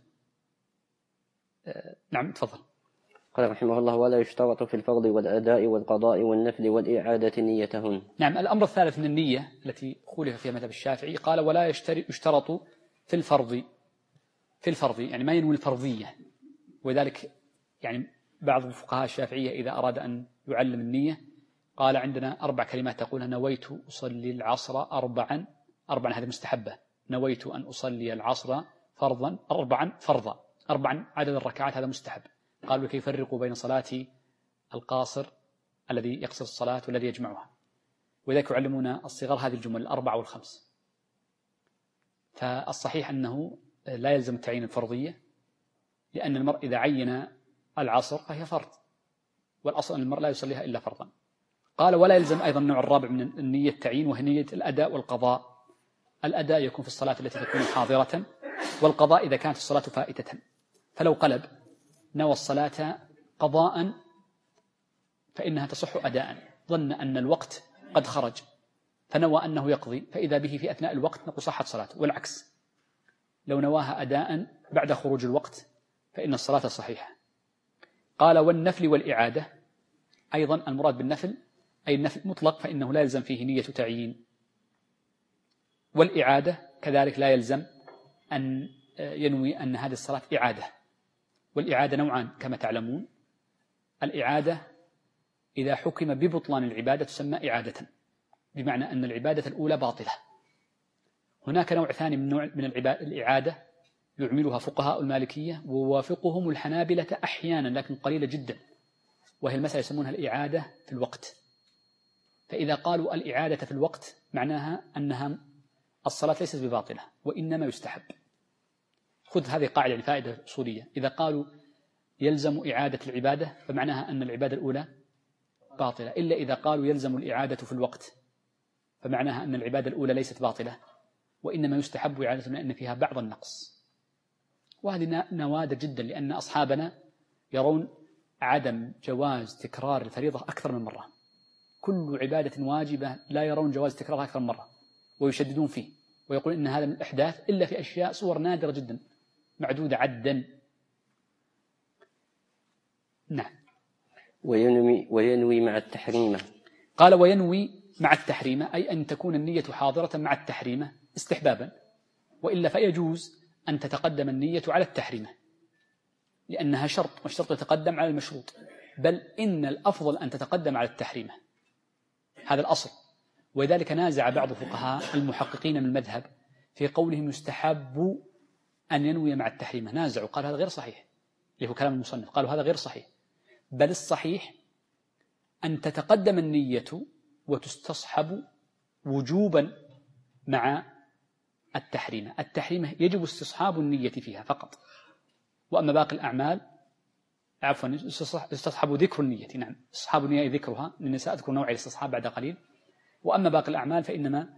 نعم تفضل.
قال رحمه الله: ولا يشترط في الفرض والأداء والقضاء والنفل والإعادة نيتهن.
نعم، الأمر الثالث من النية التي خولف فيها مذهب الشافعي، قال ولا يشترط في الفرض يعني ما ينوي الفرضية. وذلك يعني بعض الفقهاء الشافعية إذا أراد أن يعلم النية قال عندنا 4 كلمات تقولها: نويت أصلي العصر أربعا، هذه مستحبة. نويت أن أصلي العصر فرضا فرضا 4 عدد الركعات، هذا مستحب. قالوا كيف يفرقوا بين صلاة القاصر الذي يقصر الصلاة والذي يجمعها، وذلك يعلمون الصغار هذه الجمل 4 و5. فالصحيح أنه لا يلزم تعيين الفرضية، لأن المرء إذا عين العصر فهي فرض، والأصل أن المرء لا يصليها إلا فرضا. قال ولا يلزم أيضا النوع الرابع من النية التعيين، وهي نية الأداء والقضاء. الأداء يكون في الصلاة التي تكون حاضرة، والقضاء إذا كانت الصلاة فائتة. فلو قلب نوى الصلاة قضاء فإنها تصح أداء، ظن أن الوقت قد خرج فنوى أنه يقضي، فإذا به في أثناء الوقت نقول صحت صلاته. والعكس لو نواها أداء بعد خروج الوقت فإن الصلاة صحيحة. قال والنفل والإعادة أيضا المراد بالنفل أي النفل مطلق، فإنه لا يلزم فيه نية تعيين. والإعادة كذلك لا يلزم أن ينوي أن هذه الصلاة إعادة. والإعادة نوعان كما تعلمون: الإعادة إذا حكم ببطلان العبادة تسمى إعادة، بمعنى أن العبادة الأولى باطلة. هناك نوع ثاني من الإعادة يعملها فقهاء المالكية ووافقهم الحنابلة أحيانا لكن قليلة جدا، وهي المسألة يسمونها الإعادة في الوقت. فإذا قالوا الإعادة في الوقت معناها أنها الصلاة ليست بباطلة وإنما يستحب. خذ هذه قاعدة لفائدة أصولية: إذا قالوا يلزم إعادة العبادة فمعناها أن العبادة الأولى باطلة، إلا إذا قالوا يلزم الإعادة في الوقت فمعناها أن العبادة الأولى ليست باطلة وإنما يستحب إعادة لأن فيها بعض النقص. وهذه نوادر جدا، لأن أصحابنا يرون عدم جواز تكرار الفريضة أكثر من مرة. كل عبادة واجبة لا يرون جواز تكرارها أكثر من مرة ويشددون فيه، ويقول إن هذا من الإحداث إلا في أشياء صور نادرة جدا معدودة عدا. نعم.
وينوي مع التحريمة.
قال وينوي مع التحريمة أي أن تكون النية حاضرة مع التحريمة استحبابا، وإلا فيجوز أن تتقدم النية على التحريمة لأنها شرط، والشرط يتقدم على المشروط، بل إن الأفضل أن تتقدم على التحريمة، هذا الأصل. ولذلك نازع بعض فقهاء المحققين من المذهب في قولهم يستحب أن ينوي مع التحريمة، نازعوا قال هذا غير صحيح، اللي هو كلام المصنف، قالوا هذا غير صحيح، بل الصحيح أن تتقدم النية وتستصحب وجوبا مع التحريمة. التحريمة يجب استصحاب النية فيها فقط، وأما باقي الأعمال يستصحب ذكر النية. نعم، استصحاب النية ذكرها، لأن سأذكر نوع الاستصحاب بعد قليل. وأما باقي الأعمال فإنما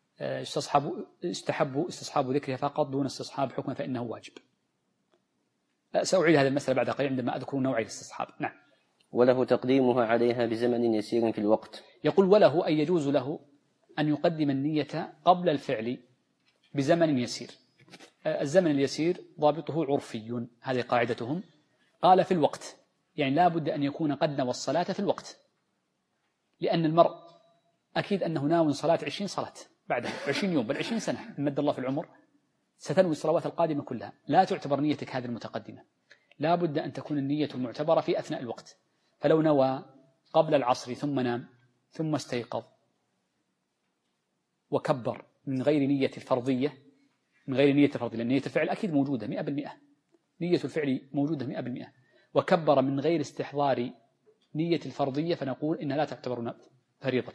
يستحب استصحاب ذكرها فقط دون استصحاب حكم، فإنه واجب. سأعيد هذه المسألة بعد قليل عندما أذكر نوع الاستصحاب. نعم.
وله تقديمها عليها بزمن يسير في الوقت.
يقول وله أي يجوز له أن يقدم النية قبل الفعل بزمن يسير. الزمن اليسير ضابطه عرفي، هذه قاعدتهم. قال في الوقت، يعني لا بد أن يكون قد نوى الصلاة في الوقت، لأن المرء أكيد أنه ناوي صلاة 20 صلاة بعدها 20 يوم بل 20 سنة مد الله في العمر، ستنوي الصلوات القادمة كلها، لا تعتبر نيتك هذه المتقدمة، لا بد أن تكون النية المعتبرة في أثناء الوقت. فلو نوى قبل العصر ثم نام ثم استيقظ وكبر من غير نية الفرضية، لأن نية الفعل أكيد موجودة 100%، نية الفعل موجودة 100%، وكبر من غير استحضار نية الفرضية، فنقول إنها لا تعتبر فريضة،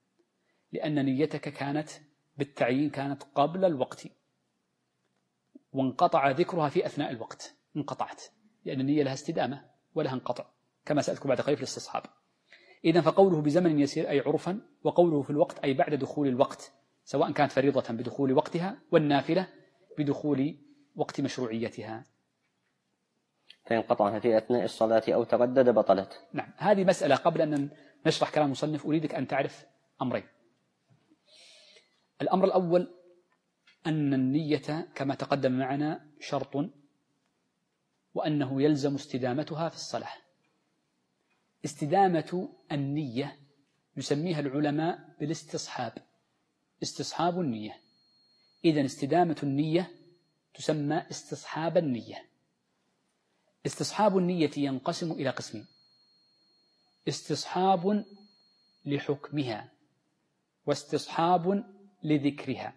لأن نيتك كانت بالتعيين كانت قبل الوقت، وانقطع ذكرها في أثناء الوقت، انقطعت، لأن النية لها استدامة ولها انقطع، كما سأذكر بعد قليل في الاستصحاب. إذن فقوله بزمن يسير أي عرفا، وقوله في الوقت أي بعد دخول الوقت، سواء كانت فريضة بدخول وقتها والنافلة بدخول وقت مشروعيتها.
فإن قطعها في أثناء الصلاة أو تردد بطلت.
نعم، هذه مسألة قبل أن نشرح كلام المصنف أريدك أن تعرف أمرين. الأمر الأول أن النية كما تقدم معنا شرط، وأنه يلزم استدامتها في الصلاة. استدامة النية يسميها العلماء بالاستصحاب، استصحاب النية. إذن استدامة النية تسمى استصحاب النية. استصحاب النية ينقسم إلى قسمين: استصحاب لحكمها، واستصحاب لذكرها.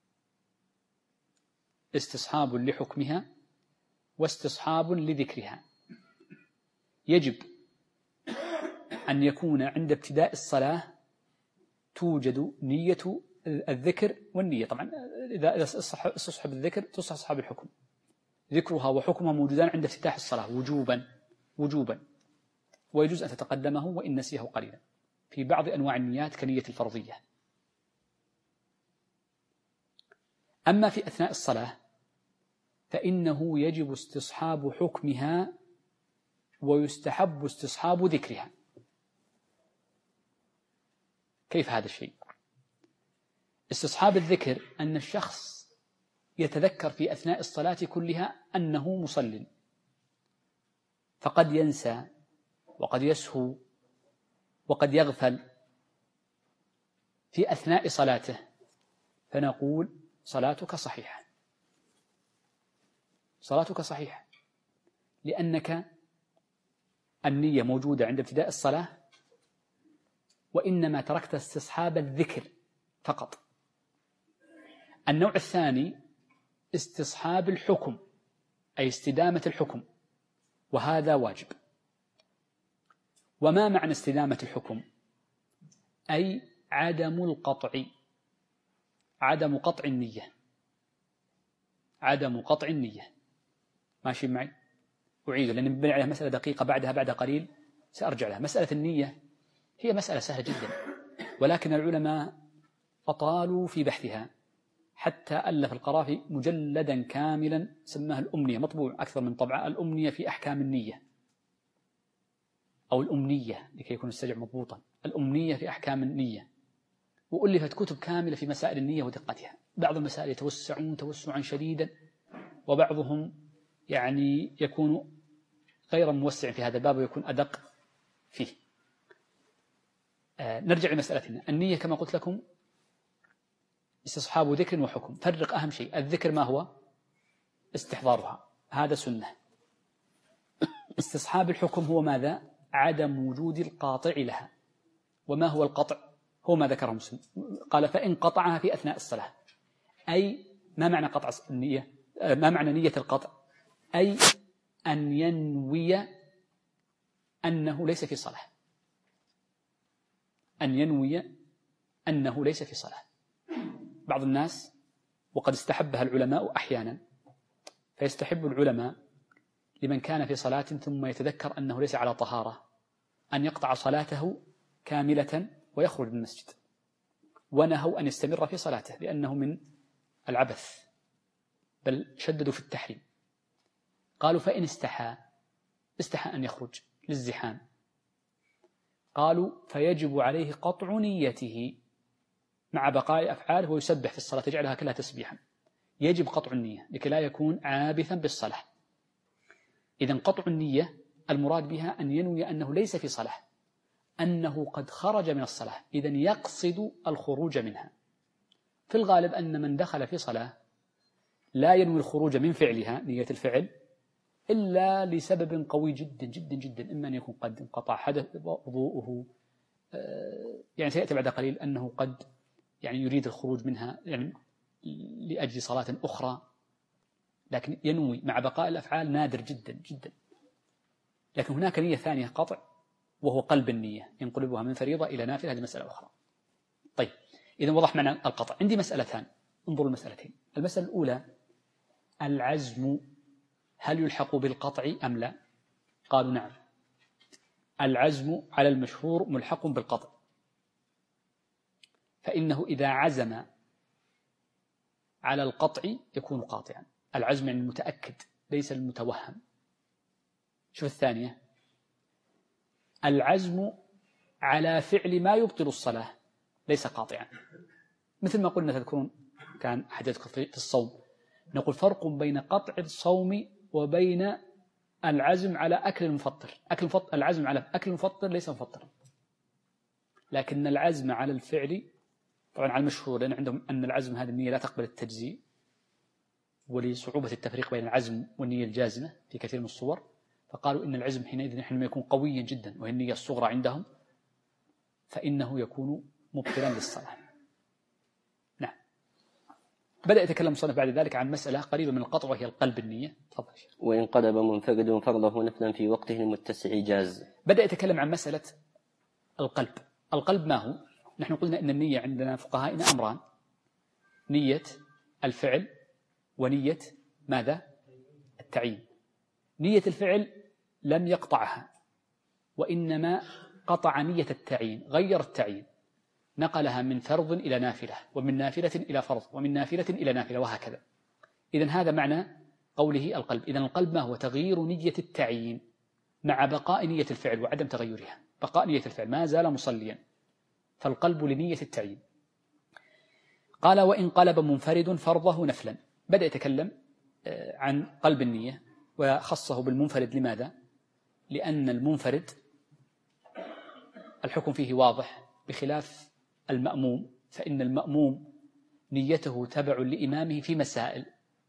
استصحاب لحكمها واستصحاب لذكرها. يجب أن يكون عند ابتداء الصلاة توجد نية الذكر والنية. طبعا إذا استصحب الذكر تستصحب الحكم. ذكرها وحكمها موجودان عند افتتاح الصلاة وجوبا، ويجوز أن تتقدمه وإن نسيه قليلا في بعض أنواع النيات كنية الفرضية. أما في أثناء الصلاة فإنه يجب استصحاب حكمها ويستحب استصحاب ذكرها. كيف هذا الشيء؟ استصحاب الذكر أن الشخص يتذكر في أثناء الصلاة كلها أنه مصل، فقد ينسى وقد يسهو وقد يغفل في أثناء صلاته، فنقول صلاتك صحيحة، صلاتك صحيحة، لأنك النية موجودة عند ابتداء الصلاة، وإنما تركت استصحاب الذكر فقط. النوع الثاني استصحاب الحكم، أي استدامة الحكم، وهذا واجب. وما معنى استدامة الحكم؟ أي عدم القطع، عدم قطع النية، عدم قطع النية. ماشي معي؟ أعيد لأن بنبني عليها مسألة دقيقة بعدها بعد قليل سأرجع لها. مسألة النية هي مسألة سهلة جدا، ولكن العلماء أطالوا في بحثها حتى ألف القرافي مجلدا كاملا سماه الأمنية، مطبوع أكثر من طبعة، الأمنية في أحكام النية، أو الأمنية لكي يكون السجع مضبوطا، الأمنية في أحكام النية. وألفت كتب كاملة في مسائل النية ودقتها. بعض المسائل يتوسعون توسعا شديدا، وبعضهم يعني يكون غير موسع في هذا الباب ويكون أدق فيه. نرجع لمسألتنا. النية كما قلت لكم استصحاب ذكر وحكم. فرق أهم شيء. الذكر ما هو؟ استحضارها، هذا سنة. استصحاب الحكم هو ماذا؟ عدم وجود القاطع لها. وما هو القطع؟ هو ما ذكره مسلم، قال فإن قطعها في أثناء الصلاة. أي ما معنى قطع النية؟ ما معنى نية القطع؟ أي أن ينوي أنه ليس في صلاة، أن ينوي أنه ليس في صلاة. بعض الناس وقد استحبها العلماء أحيانا، فيستحب العلماء لمن كان في صلاة ثم يتذكر أنه ليس على طهارة أن يقطع صلاته كاملة ويخرج من المسجد، ونهوا أن يستمر في صلاته لأنه من العبث، بل شددوا في التحريم. قالوا فإن استحى أن يخرج للزحام، قالوا فيجب عليه قطع نيته مع بقاء أفعاله ويسبح في الصلاة، يجعلها كلها تسبيحا. يجب قطع النية لكي لا يكون عابثا بالصلاة. إذن قطع النية المراد بها أن ينوي أنه ليس في صلاة، أنه قد خرج من الصلاة، إذن يقصد الخروج منها. في الغالب أن من دخل في صلاة لا ينوي الخروج من فعلها نية الفعل إلا لسبب قوي جدا جدا جدا، إما أن يكون قد انقطع حدث وضوءه، يعني سيأتي بعد قليل أنه قد يعني يريد الخروج منها يعني لأجل صلاة أخرى، لكن ينوي مع بقاء الأفعال نادر جدا جدا. لكن هناك نية ثانية قطع، وهو قلب النية، ينقلبها من فريضة إلى نافلة، هذه مسألة أخرى. طيب، إذن وضح معنى القطع. عندي مسألتان، انظروا المسألتين. المسألة الأولى العزم هل يلحق بالقطع أم لا؟ قالوا نعم، العزم على المشهور ملحق بالقطع، فإنه إذا عزم على القطع يكون قاطعا. العزم يعني المتأكد ليس المتوهم. شوف الثانية، العزم على فعل ما يبطل الصلاة ليس قاطعا، مثل ما قلنا تذكرون كان حديث في الصوم نقول فرق بين قطع الصوم وبين العزم على أكل المفطر. العزم على أكل المفطر ليس مفطرا، لكن العزم على الفعل طبعا على المشهور، لأن عندهم أن العزم هذه النية لا تقبل التجزيء، ولصعوبة التفريق بين العزم والنية الجازمة في كثير من الصور، فقالوا إن العزم حينئذ حينما يكون قويا جدا وهي النية الصغرى عندهم فإنه يكون مبطلا للصلاة. نعم. بدأ يتكلم المصنف بعد ذلك عن مسألة قريبة من القطع وهي القلب النية. تفضل.
وإن قلب منفرد فرضه نفلا في وقته المتسع جاز.
بدأ يتكلم عن مسألة القلب. القلب ما هو؟ نحن قلنا إن النية عندنا فقهائنا أمران، نية الفعل ونية ماذا؟ التعيين. نية الفعل لم يقطعها، وإنما قطع نية التعيين، غير التعيين، نقلها من فرض إلى نافلة، ومن نافلة إلى فرض، ومن نافلة إلى نافلة، وهكذا. إذن هذا معنى قوله القلب. إذن القلب ما هو؟ تغيير نية التعيين مع بقاء نية الفعل وعدم تغيرها. بقاء نية الفعل، ما زال مصليا، فالقلب لنية التعيين. قال وإن قلب منفرد فرضه نفلا. بدأ يتكلم عن قلب النية وخصه بالمنفرد. لماذا؟ لأن المنفرد الحكم فيه واضح بخلاف المأموم، فإن المأموم نيته تبع لإمامه في مسائل،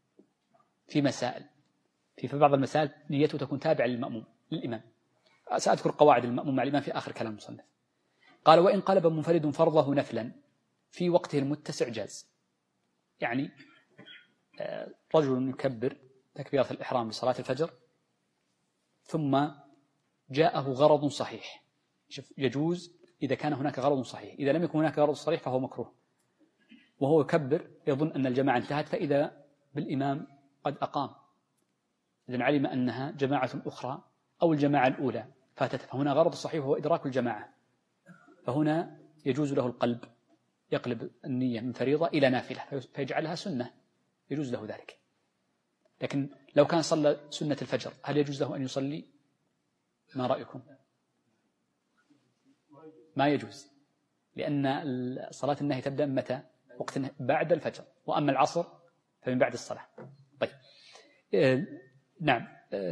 في بعض المسائل نيته تكون تابعة للمأموم للإمام. سأذكر قواعد المأموم مع الإمام في آخر كلام المصنف. قال وإن قلب منفرد فرضه نفلا في وقته المتسع جاز. يعني رجل يكبر تكبيرة الإحرام لصلاة الفجر ثم جاءه غرض صحيح، يجوز إذا كان هناك غرض صحيح. إذا لم يكن هناك غرض صحيح فهو مكروه، وهو يكبر يظن أن الجماعة انتهت، فإذا بالإمام قد أقام، إذن علم أنها جماعة أخرى أو الجماعة الأولى فاتت، فهنا غرض صحيح هو إدراك الجماعة، فهنا يجوز له القلب، يقلب النية من فريضة إلى نافلة فيجعلها سنة، يجوز له ذلك. لكن لو كان صلى سنة الفجر هل يجوز له أن يصلي؟ ما رأيكم؟ ما يجوز، لأن صلاة النهي تبدأ متى؟ وقت بعد الفجر، وأما العصر فمن بعد الصلاة. طيب نعم،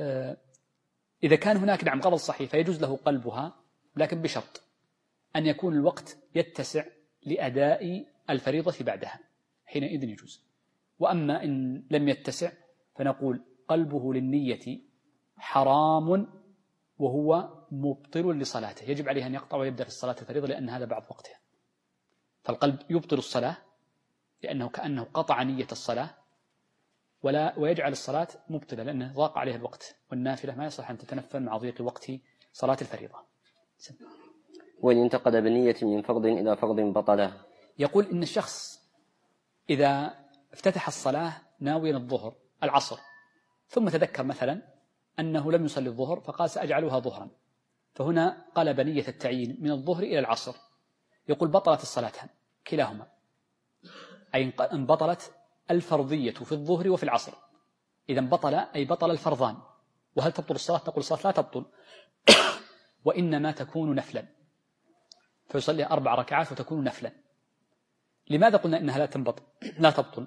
إذا كان هناك نعم غرض صحيح فيجوز له قلبها، لكن بشرط أن يكون الوقت يتسع لأداء الفريضة بعدها، حينئذ يجوز. وأما إن لم يتسع فنقول قلبه للنية حرام وهو مبطل لصلاته، يجب عليه أن يقطع ويبدأ في الصلاة الفريضة لأن هذا بعض وقتها. فالقلب يبطل الصلاة لأنه كأنه قطع نية الصلاة، ويجعل الصلاة مبطلة لأنه ضاق عليها الوقت، والنافلة ما يصح أن تتنفل مع ضيق وقت صلاة الفريضة.
وإن انتقد بنية من فرض إلى فرض بطله.
يقول إن الشخص إذا افتتح الصلاة ناويا العصر ثم تذكر مثلا أنه لم يصلي الظهر فقال سأجعلها ظهرا، فهنا قلب نية التعيين من الظهر إلى العصر. يقول بطلت الصلاتان كلاهما، أي أن بطلت الفرضية في الظهر وفي العصر. إذا بطل أي بطل الفرضان. وهل تبطل الصلاة؟ تقول الصلاة لا تبطل وإنما تكون نفلا، فيصلي 4 ركعات وتكون نفلا. لماذا قلنا إنها لا تبطل؟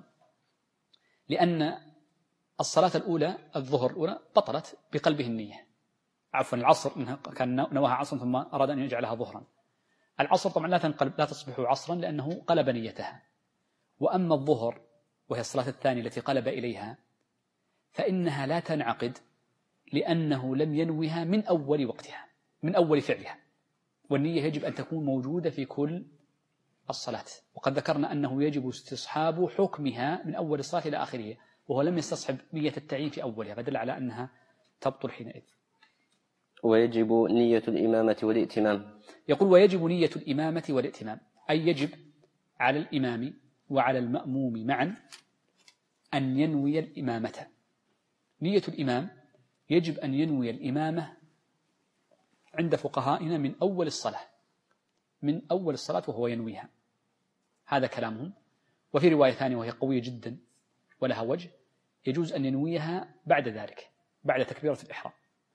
لأن الصلاة الأولى الظهر الأولى بطلت بقلبه النية، عفوا العصر إنها كان نواها عصرا ثم أراد أن يجعلها ظهرا. العصر طبعا لا تصبح عصرا لأنه قلب نيتها. وأما الظهر وهي الصلاة الثانية التي قلب إليها فإنها لا تنعقد لأنه لم ينوها من أول وقتها، من أول فعلها، والنية يجب أن تكون موجودة في كل الصلاة. وقد ذكرنا أنه يجب استصحاب حكمها من أول الصلاة إلى آخرها، وهو لم يستصحب نية التعيين في أولها، فدل على أنها تبطل حينئذ.
ويجب نية الإمامة والائتمام.
يقول ويجب نية الإمامة والائتمام، أي يجب على الإمام وعلى المأموم معا أن ينوي الإمامة. نية الإمام يجب أن ينوي الإمامة عند فقهائنا من أول الصلاة، من أول الصلاة وهو ينويها، هذا كلامهم. وفي رواية ثانية وهي قوية جدا ولها وجه، يجوز أن ينويها بعد ذلك، بعد تكبيرة الإحرام.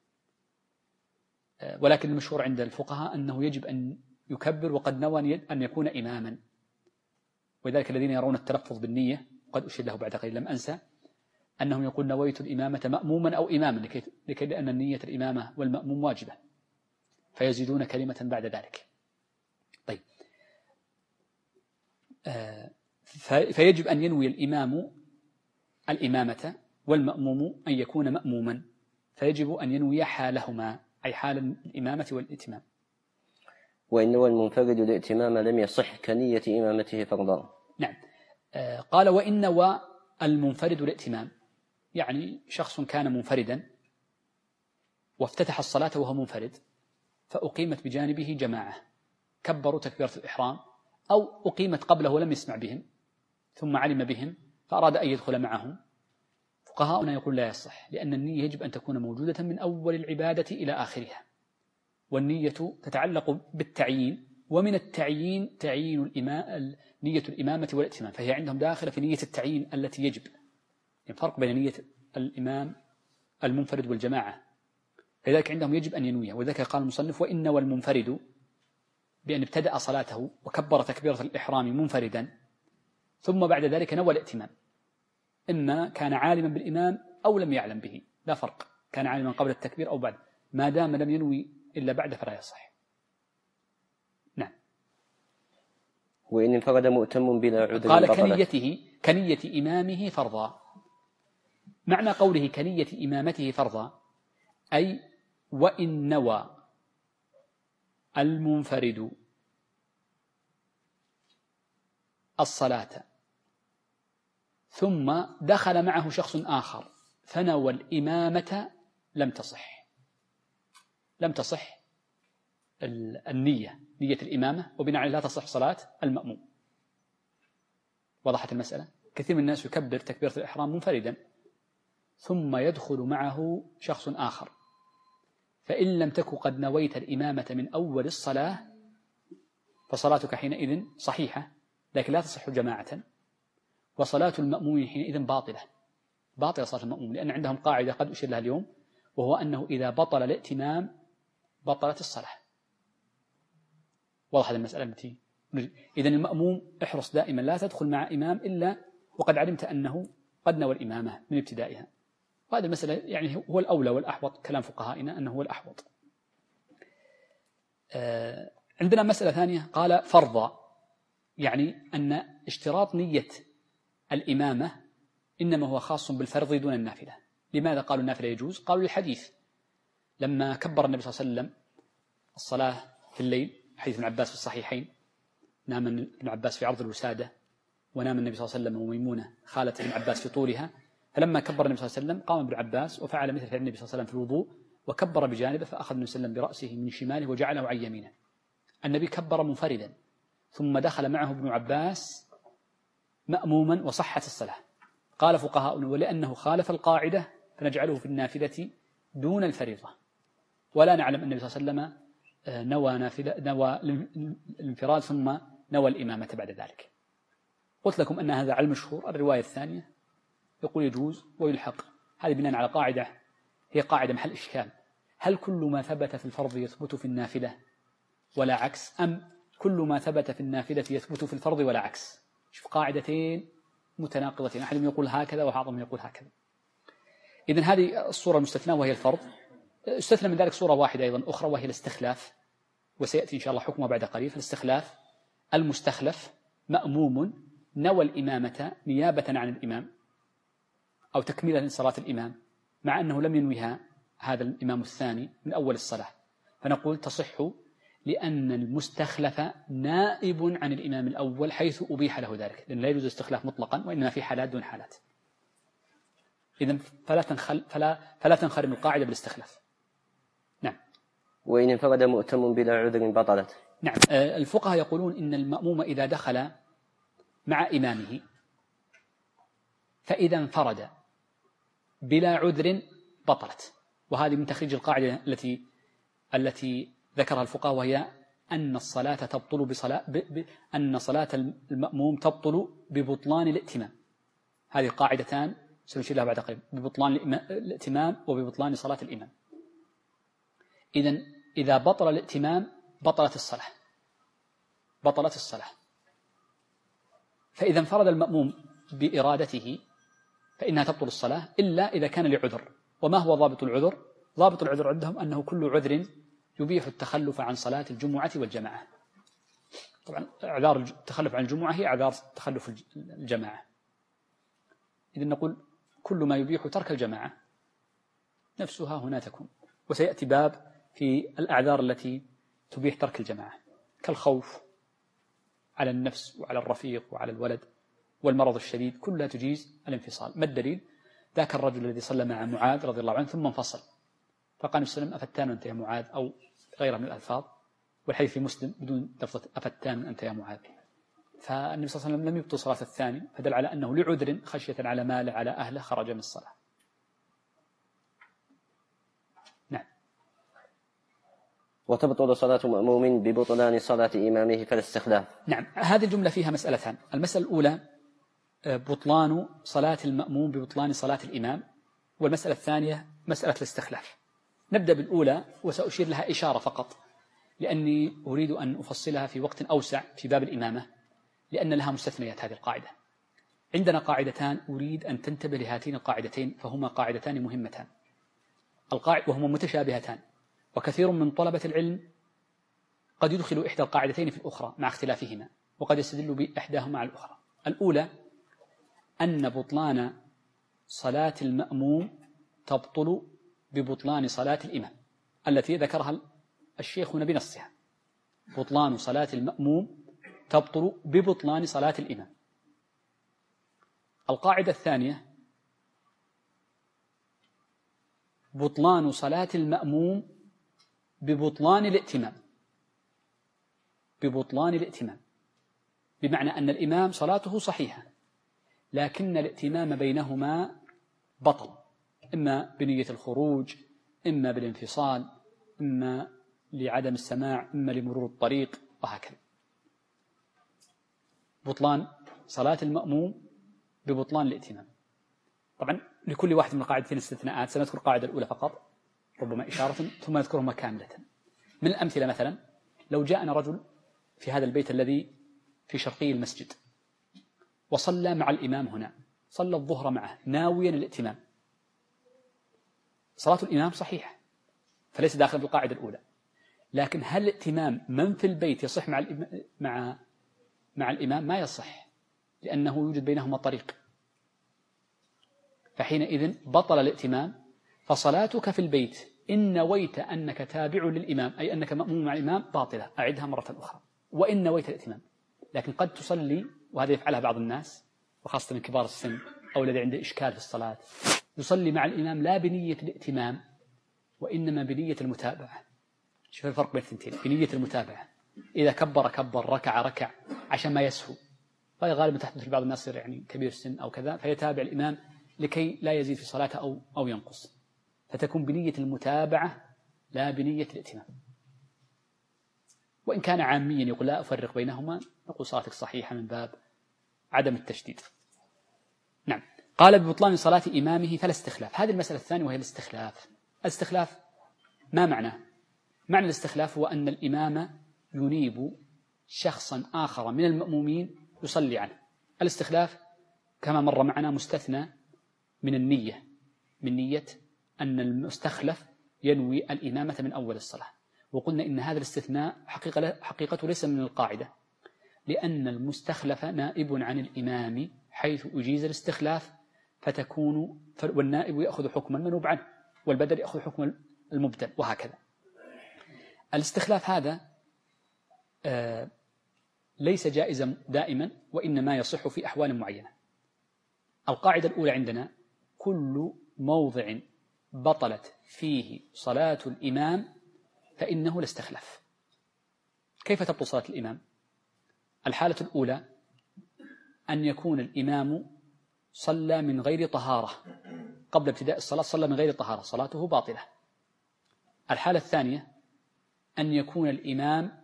ولكن المشهور عند الفقهاء أنه يجب أن يكبر وقد نوى أن يكون إماما، وذلك الذين يرون التلفظ بالنية، وقد أشير له بعد قليل لم أنسى، أنهم يقول نويت الإمامة مأموما أو إماما، لأن النية الإمامة والمأموم واجبة، فيزيدون كلمة بعد ذلك. طيب، فيجب أن ينوي الإمام الإمامة والمأموم أن يكون مأموما، فيجب أن ينوي حالهما، أي حال الإمامة والإتمام.
وإن نوى المنفرد الائتمام لم يصح كنية إمامته فرضا.
نعم. قال وإن نوى المنفرد الائتمام، يعني شخص كان منفردا وافتتح الصلاة وهو منفرد، فأقيمت بجانبه جماعة كبروا تكبيرة الإحرام، أو أقيمت قبله ولم يسمع بهم ثم علم بهم فأراد أن يدخل معهم، فقهاؤنا يقول لا يصح، لأن النية يجب أن تكون موجودة من أول العبادة إلى آخرها، والنية تتعلق بالتعيين، ومن التعيين تعيين نية الإمامة والائتمام، فهي عندهم داخلة في نية التعيين التي يجب. الفرق بين نية الإمام المنفرد والجماعة، فذلك عندهم يجب أن ينويها. وذلك قال المصنف وإن نوى المنفرد بأن ابتدأ صلاته وكبر تكبيرة الإحرام منفردا، ثم بعد ذلك نوى الائتمام، إما كان عالما بالإمام أو لم يعلم به، لا فرق، كان عالما قبل التكبير أو بعد، ما دام لم ينوي إلا بعد فلا يصح. نعم.
وإن انفرد مؤتم بلا عذر
قال كنية إمامه فرضا. معنى قوله كنية إمامته فرضا أي وإن نوى المنفرد الصلاة ثم دخل معه شخص آخر فنوى الإمامة لم تصح النية، نية الإمامة، وبناء عليه لا تصح صلاة المأموم. وضحت المسألة؟ كثير من الناس يكبر تكبيرة الإحرام منفردا ثم يدخل معه شخص آخر، فإن لم تكن قد نويت الإمامة من أول الصلاة فصلاتك حينئذ صحيحة، لكن لا تصح جماعة، وصلاة المأموم حينئذ باطلة صلاة المأموم، لأن عندهم قاعدة قد أشير لها اليوم، وهو أنه إذا بطل الائتمام بطلت الصلاة. وضحت المسألة التي إذن المأموم احرص دائما لا تدخل مع إمام إلا وقد علمت أنه قد نوى الإمامة من ابتدائها، وهذه المسألة يعني هو الأولى والأحوط، كلام فقهائنا أنه هو الأحوط. عندنا مسألة ثانية قال فرضا، يعني أن اشتراط نية الإمامة إنما هو خاص بالفرض دون النافلة. لماذا قالوا النافلة يجوز؟ قالوا الحديث لما كبر النبي صلى الله عليه وسلم الصلاة في الليل، حديث ابن عباس في الصحيحين، نام ابن عباس في عرض الوسادة ونام النبي صلى الله عليه وسلم وميمونة خالة ابن عباس في طولها، فلما كبر النبي صلى الله عليه وسلم قام ابن عباس وفعل مثل فعل النبي صلى الله عليه وسلم في الوضوء، وكبر بجانبه فأخذ النبي صلى الله عليه وسلم برأسه من شماله وجعله عن يمينه. النبي كبر منفردا ثم دخل معه ابن عباس مأموما وصحت الصلاة. قال فقهاؤنا ولأنه خالف القاعدة فنجعله في النافلة دون الفريضة، ولا نعلم أن النبي صلى الله عليه وسلم نوى الانفراد ثم نوى الإمامة بعد ذلك. قلت لكم أن هذا على المشهور. الرواية الثانية يقول يجوز ويلحق، هذه بناء على قاعدة هي قاعدة محل إشكال، هل كل ما ثبت في الفرض يثبت في النافلة ولا عكس، أم كل ما ثبت في النافلة يثبت في الفرض ولا عكس؟ شوف قاعدتين متناقضتين، أحدهم يقول هكذا وبعضهم يقول هكذا. إذن هذه الصورة المستثناة وهي الفرض. استثنى من ذلك صورة واحدة أيضا أخرى وهي الاستخلاف، وسيأتي إن شاء الله حكمه بعد قليل. الاستخلاف المستخلف مأموم نوى الإمامة نيابة عن الإمام أو تكميلا لصلاة الإمام، مع أنه لم ينويها هذا الإمام الثاني من أول الصلاة، فنقول تصح لأن المستخلف نائب عن الإمام الأول حيث أبيح له ذلك، لأن لا يجوز الاستخلاف مطلقا، وإنما في حالات دون حالات. إذن فلا تنخرم القاعدة بالاستخلاف. نعم.
وإن انفرد مؤتم بلا عذر بطلت.
نعم. الفقهاء يقولون إن المأموم إذا دخل مع إمامه فإذا انفرد بلا عذر بطلت. وهذه من تخريج القاعدة التي ذكرها الفقهاء، وهي أن الصلاة تبطل أن صلاة المأموم تبطل ببطلان الائتمام. هذه قاعدتان سنشير لها بعد قليل، ببطلان الائتمام وببطلان صلاة الإمام. إذا بطل الائتمام بطلت الصلاة. فإذا انفرد المأموم بإرادته فإنها تبطل الصلاة إلا إذا كان لعذر. وما هو ضابط العذر؟ ضابط العذر عندهم أنه كل عذر يبيح التخلف عن صلاة الجمعة والجماعة. طبعا أعذار التخلف عن الجمعة هي أعذار تخلف الجماعة. إذن نقول كل ما يبيح ترك الجماعة نفسها هنا تكون. وسيأتي باب في الأعذار التي تبيح ترك الجماعة كالخوف على النفس وعلى الرفيق وعلى الولد والمرض الشديد، كلها تجيز الانفصال. ما الدليل؟ ذاك الرجل الذي صلى مع معاذ رضي الله عنه ثم انفصل، فقال النبي صلى الله عليه وسلم: أفتان أنت يا معاذ، أو غيرها من الألفاظ، والحديث في مسلم بدون لفظة أفتان أنت يا معاذ. فالنبي صلى الله عليه وسلم لم يبطل صلاة الثاني، فدل على أنه لعذر خشية على ماله على أهله خرج من الصلاة. نعم.
وتبطل صلاة مأموم ببطلان صلاة إمامه فلا استخلاف.
نعم، هذه الجملة فيها مسألتان. المسألة الأولى بطلان صلاة المأموم ببطلان صلاة الإمام، والمسألة الثانية مسألة الاستخلاف. نبدأ بالأولى وسأشير لها إشارة فقط، لأني أريد أن أفصلها في وقت أوسع في باب الإمامة، لأن لها مستثنيات هذه القاعدة. عندنا قاعدتان أريد أن تنتبه لهاتين القاعدتين، فهما قاعدتان مهمتان وهما متشابهتان، وكثير من طلبة العلم قد يدخل إحدى القاعدتين في الأخرى مع اختلافهما، وقد يستدل بإحداهما على الأخرى. الأولى أن بطلان صلاة المأموم تبطل ببطلان صلاة الإمام التي ذكرها الشيخ بنصها. بطلان صلاة المأموم تبطل ببطلان صلاة الإمام. القاعدة الثانية بطلان صلاة المأموم ببطلان الائتمام، بمعنى أن الإمام صلاته صحيحة لكن الائتمام بينهما بطل، إما بنية الخروج، إما بالانفصال، إما لعدم السماع، إما لمرور الطريق، وهكذا. بطلان صلاة المأموم ببطلان الائتمام. طبعا لكل واحد من القاعدتين استثناءات، سنذكر القاعدة الأولى فقط ربما إشارة ثم نذكرهما كاملة. من الأمثلة مثلا لو جاءنا رجل في هذا البيت الذي في شرقي المسجد وصلى مع الإمام هنا، صلى الظهر معه ناويا الائتمام، صلاة الإمام صحيحة فليس داخل في القاعدة الأولى. لكن هل الائتمام من في البيت يصح مع الإمام؟ ما يصح، لأنه يوجد بينهما طريق، فحينئذ بطل الائتمام. فصلاتك في البيت إن نويت أنك تابع للإمام، أي أنك مأموم مع الإمام، باطلة، أعدها مرة أخرى. وإن نويت الائتمام، لكن قد تصلي، وهذا يفعلها بعض الناس وخاصة من كبار السن أو الذي عنده إشكال في الصلاة، يصلي مع الإمام لا بنية الائتمام وإنما بنية المتابعة. شوف الفرق بين الثنتين، بنية المتابعة. إذا كبر ركع عشان ما يسهو، فهي غالبا تحدث لبعض الناس يعني كبير السن أو كذا، فيتابع الإمام لكي لا يزيد في صلاته أو ينقص، فتكون بنية المتابعة لا بنية الائتمام. وإن كان عاميا يقول لا أفرق بينهما، نقول صلاتك صحيحة من باب عدم التشديد. نعم. قال ببطلان صلاة إمامه فلا استخلاف. هذه المسألة الثانية وهي الاستخلاف. الاستخلاف ما معناه؟ معنى الاستخلاف هو أن الإمام ينيب شخصا آخر من المأمومين يصلي عنه. الاستخلاف كما مر معنا مستثنى من النية، من نية أن المستخلف ينوي الإمامة من أول الصلاة. وقلنا إن هذا الاستثناء حقيقته ليس من القاعدة، لأن المستخلف نائب عن الإمام حيث أجيز الاستخلاف، والنائب يأخذ حكم المنوب عنه، والبدل يأخذ حكم المبدل، وهكذا. الاستخلاف هذا ليس جائزا دائما، وإنما يصح في أحوال معينة. القاعدة الأولى عندنا كل موضع بطلت فيه صلاة الإمام فإنه لا استخلاف. كيف تبطل صلاة الإمام؟ الحالة الأولى أن يكون الإمام صلى من غير طهارة قبل ابتداء الصلاة، صلى من غير طهارة، صلاته باطلة. الحالة الثانية أن يكون الإمام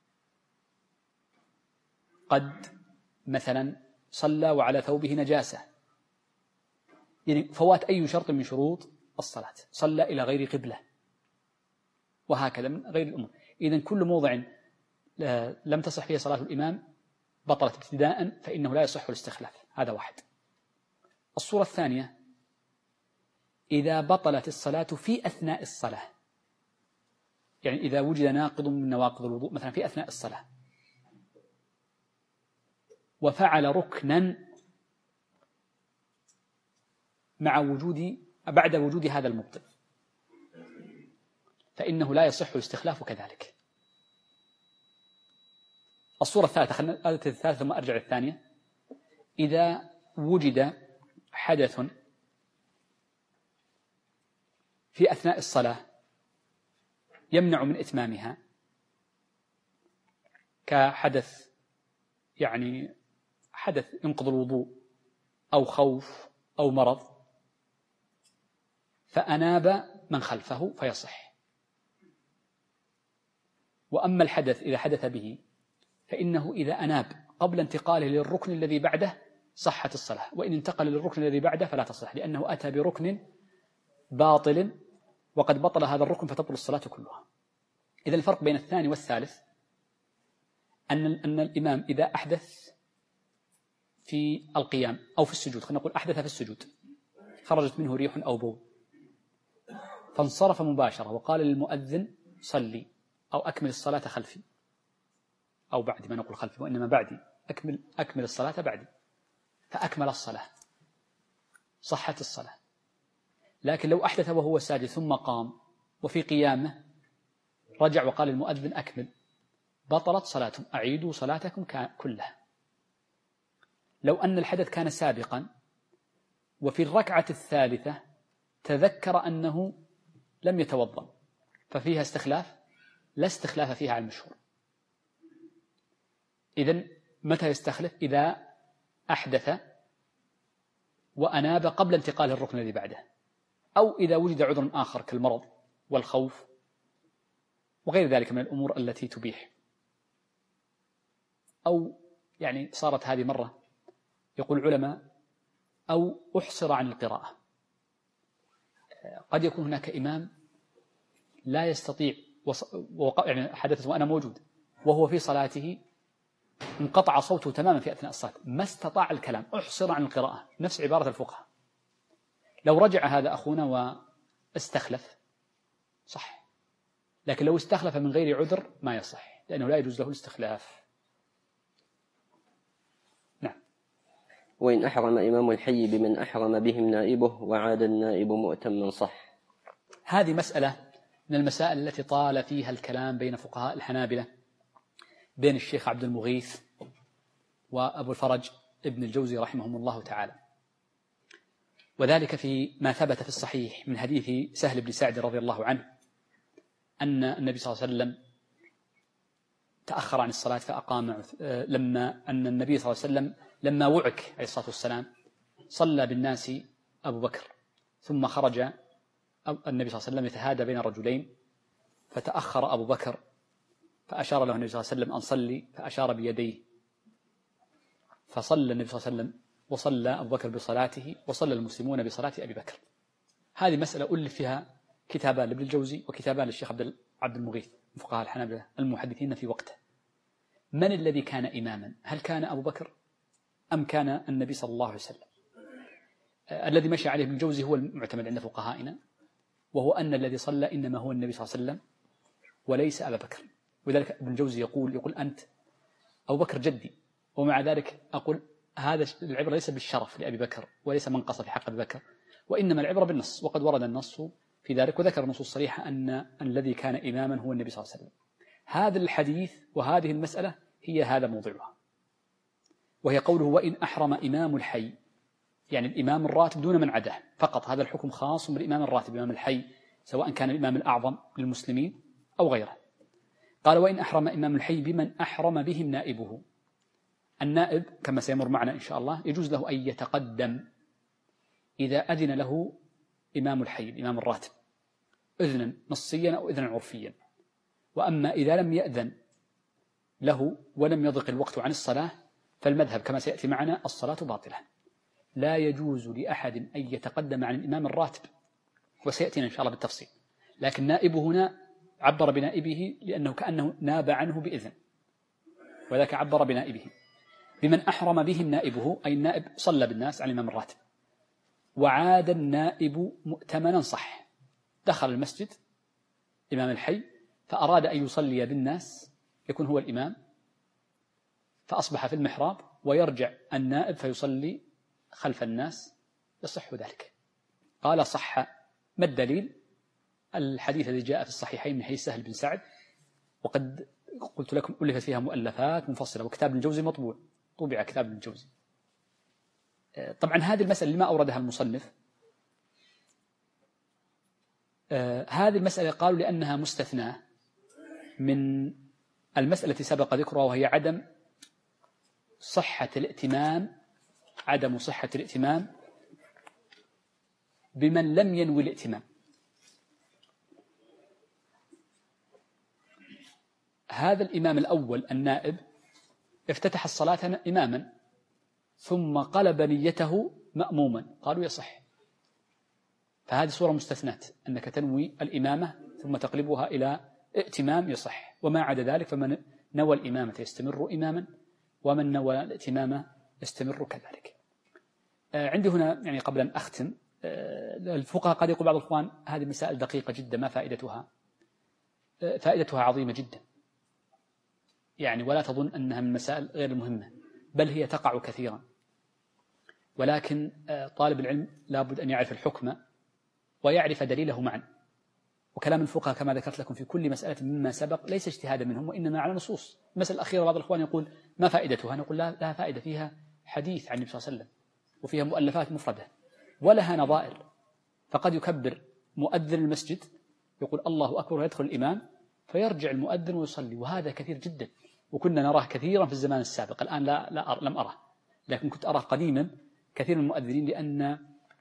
قد مثلا صلى وعلى ثوبه نجاسة، يعني فوات أي شرط من شروط الصلاة، صلى إلى غير قبلة، وهكذا من غير الأمور. إذن كل موضع لم تصح فيه صلاة الإمام بطلت ابتداء، فإنه لا يصح الاستخلاف. هذا واحد. الصورة الثانية إذا بطلت الصلاة في أثناء الصلاة، يعني إذا وجد ناقض من نواقض الوضوء مثلا في أثناء الصلاة وفعل ركنا بعد وجود هذا المبطل، فإنه لا يصح الاستخلاف كذلك. الصورة الثالثة ثم أرجع الثانية، إذا وجد حدث في أثناء الصلاة يمنع من إتمامها، كحدث يعني حدث ينقض الوضوء أو خوف أو مرض، فأناب من خلفه فيصح. وأما الحدث إذا حدث به فإنه إذا أناب قبل انتقاله للركن الذي بعده صحت الصلاة، وإن انتقل للركن الذي بعده فلا تصح، لأنه أتى بركن باطل وقد بطل هذا الركن فتبطل الصلاة كلها. إذن الفرق بين الثاني والثالث أن الإمام إذا أحدث في القيام أو في السجود، خلينا نقول أحدث في السجود، خرجت منه ريح أو بول فانصرف مباشرة وقال للمؤذن صلي أو أكمل الصلاة خلفي، أو بعدي، ما نقول خلفي وإنما بعدي، أكمل الصلاة بعدي، فأكمل الصلاة صحت الصلاة. لكن لو أحدث وهو ساجد ثم قام وفي قيامه رجع وقال المؤذن أكمل، بطلت صلاتهم، أعيدوا صلاتكم كلها. لو أن الحدث كان سابقا وفي الركعة الثالثة تذكر أنه لم يتوضأ ففيها استخلاف، لا استخلاف فيها على المشهور. إذن متى يستخلف؟ إذا أحدث وأناب قبل انتقال الركن الذي بعده، أو إذا وجد عذر آخر كالمرض والخوف وغير ذلك من الأمور التي تبيح. أو يعني صارت هذه مرة يقول العلماء أو أحصر عن القراءة، قد يكون هناك إمام لا يستطيع يعني حدثت وأنا موجود وهو في صلاته انقطع صوته تماما في أثناء الصلاة، ما استطاع الكلام، أحصر عن القراءة، نفس عبارة الفقهاء. لو رجع هذا أخونا واستخلف صح، لكن لو استخلف من غير عذر ما يصح، لأنه لا يجوز له الاستخلاف. نعم.
وإن أحرم إمام الحي بمن أحرم بهم نائبه وعاد النائب مؤتما صح.
هذه مسألة من المسائل التي طال فيها الكلام بين فقهاء الحنابلة، بين الشيخ عبد المغيث وأبو الفرج ابن الجوزي رحمهم الله تعالى، وذلك في ما ثبت في الصحيح من حديث سهل بن سعد رضي الله عنه أن النبي صلى الله عليه وسلم تأخر عن الصلاة فأقام، لما أن النبي صلى الله عليه وسلم لما وعك عليه الصلاة والسلام صلى بالناس أبو بكر، ثم خرج النبي صلى الله عليه وسلم يتهادى بين الرجلين، فتأخر أبو بكر فأشار له النبي صلى الله عليه وسلم أن صلي، فأشار بيديه، فصلى النبي صلى الله عليه وسلم وصلى أبو بكر بصلاته وصلى المسلمون بصلاة أبي بكر. هذه مسألة ألف فيها كتابان لابن الجوزي وكتابان للشيخ عبد المغيث من فقهاء الحنابلة المحدثين في وقته. من الذي كان إماما؟ هل كان أبو بكر أم كان النبي صلى الله عليه وسلم؟ الذي مشى عليه ابن الجوزي هو المعتمد عند فقهائنا، وهو أن الذي صلى إنما هو النبي صلى الله عليه وسلم وليس أبا بكر. وذلك ابن الجوزي يقول أنت أبو بكر جدي، ومع ذلك أقول هذا العبرة ليس بالشرف لأبي بكر وليس منقص في حق أبي بكر، وإنما العبرة بالنص، وقد ورد النص في ذلك، وذكر النصوص الصريحة أن الذي كان إماما هو النبي صلى الله عليه وسلم. هذا الحديث وهذه المسألة هي هذا موضوعها، وهي قوله وإن أحرم إمام الحي، يعني الإمام الراتب دون من عداه فقط، هذا الحكم خاص بالإمام الراتب إمام الحي، سواء كان الإمام الأعظم للمسلمين أو غيره. قال وإن أحرم إمام الحي بمن أحرم بهم نائبه. النائب كما سيمر معنا إن شاء الله يجوز له أن يتقدم إذا أذن له إمام الحي الإمام الراتب إذنا نصيا أو إذنا عرفيا. وأما إذا لم يأذن له ولم يضق الوقت عن الصلاة فالمذهب كما سيأتي معنا الصلاة باطلة، لا يجوز لأحد أن يتقدم عن الإمام الراتب، وسيأتينا إن شاء الله بالتفصيل. لكن نائبه هنا عبر بنائبه لأنه كأنه ناب عنه بإذن، وذاك عبر بنائبه بمن أحرم بهم نائبه، أي النائب صلى بالناس على الإمام الراتب وعاد النائب مؤتمنا صح، دخل المسجد إمام الحي فأراد أن يصلي بالناس يكون هو الإمام، فأصبح في المحراب ويرجع النائب فيصلي خلف الناس، يصح ذلك. قال صح. ما الدليل؟ الحديث الذي جاء في الصحيحين من حديث سهل بن سعد، وقد قلت لكم ألفت فيها مؤلفات منفصلة، وكتاب الجوزي مطبوع، طبع كتاب الجوزي. طبعا هذه المسألة اللي ما أوردها المصنف، هذه المسألة قالوا لأنها مستثناة من المسألة التي سبق ذكرها، وهي عدم صحة الائتمام بمن لم ينوي الائتمام. هذا الإمام الأول النائب افتتح الصلاة إماما ثم قلب نيته مأموما، قالوا يصح. فهذه صورة مستثنات، أنك تنوي الإمامة ثم تقلبها إلى ائتمام، يصح. وما عدا ذلك فمن نوى الإمامة يستمر إماما، ومن نوى الائتمام يستمر كذلك. عندي هنا يعني قبل أن أختم، الفقهاء قد يقول بعض الإخوان هذه مسائل دقيقة جدا، ما فائدتها؟ فائدتها عظيمة جدا يعني، ولا تظن أنها من المسائل غير المهمة، بل هي تقع كثيرا. ولكن طالب العلم لابد أن يعرف الحكم ويعرف دليله معا. وكلام الفقهاء كما ذكرت لكم في كل مسألة مما سبق ليس اجتهادا منهم، وإنما على نصوص. المسألة الأخيرة بعض الإخوان يقول ما فائدتها؟ نقول لها فائدة، فيها حديث عن النبي صلى الله عليه وسلم، وفيها مؤلفات مفردة ولها نظائر. فقد يكبر مؤذن المسجد يقول الله أكبر ويدخل الإمام فيرجع المؤذن ويصلي، وهذا كثير جدا، وكنا نراه كثيرا في الزمان السابق. الآن لم أراه، لكن كنت أراه قديما كثير من المؤذنين، لأن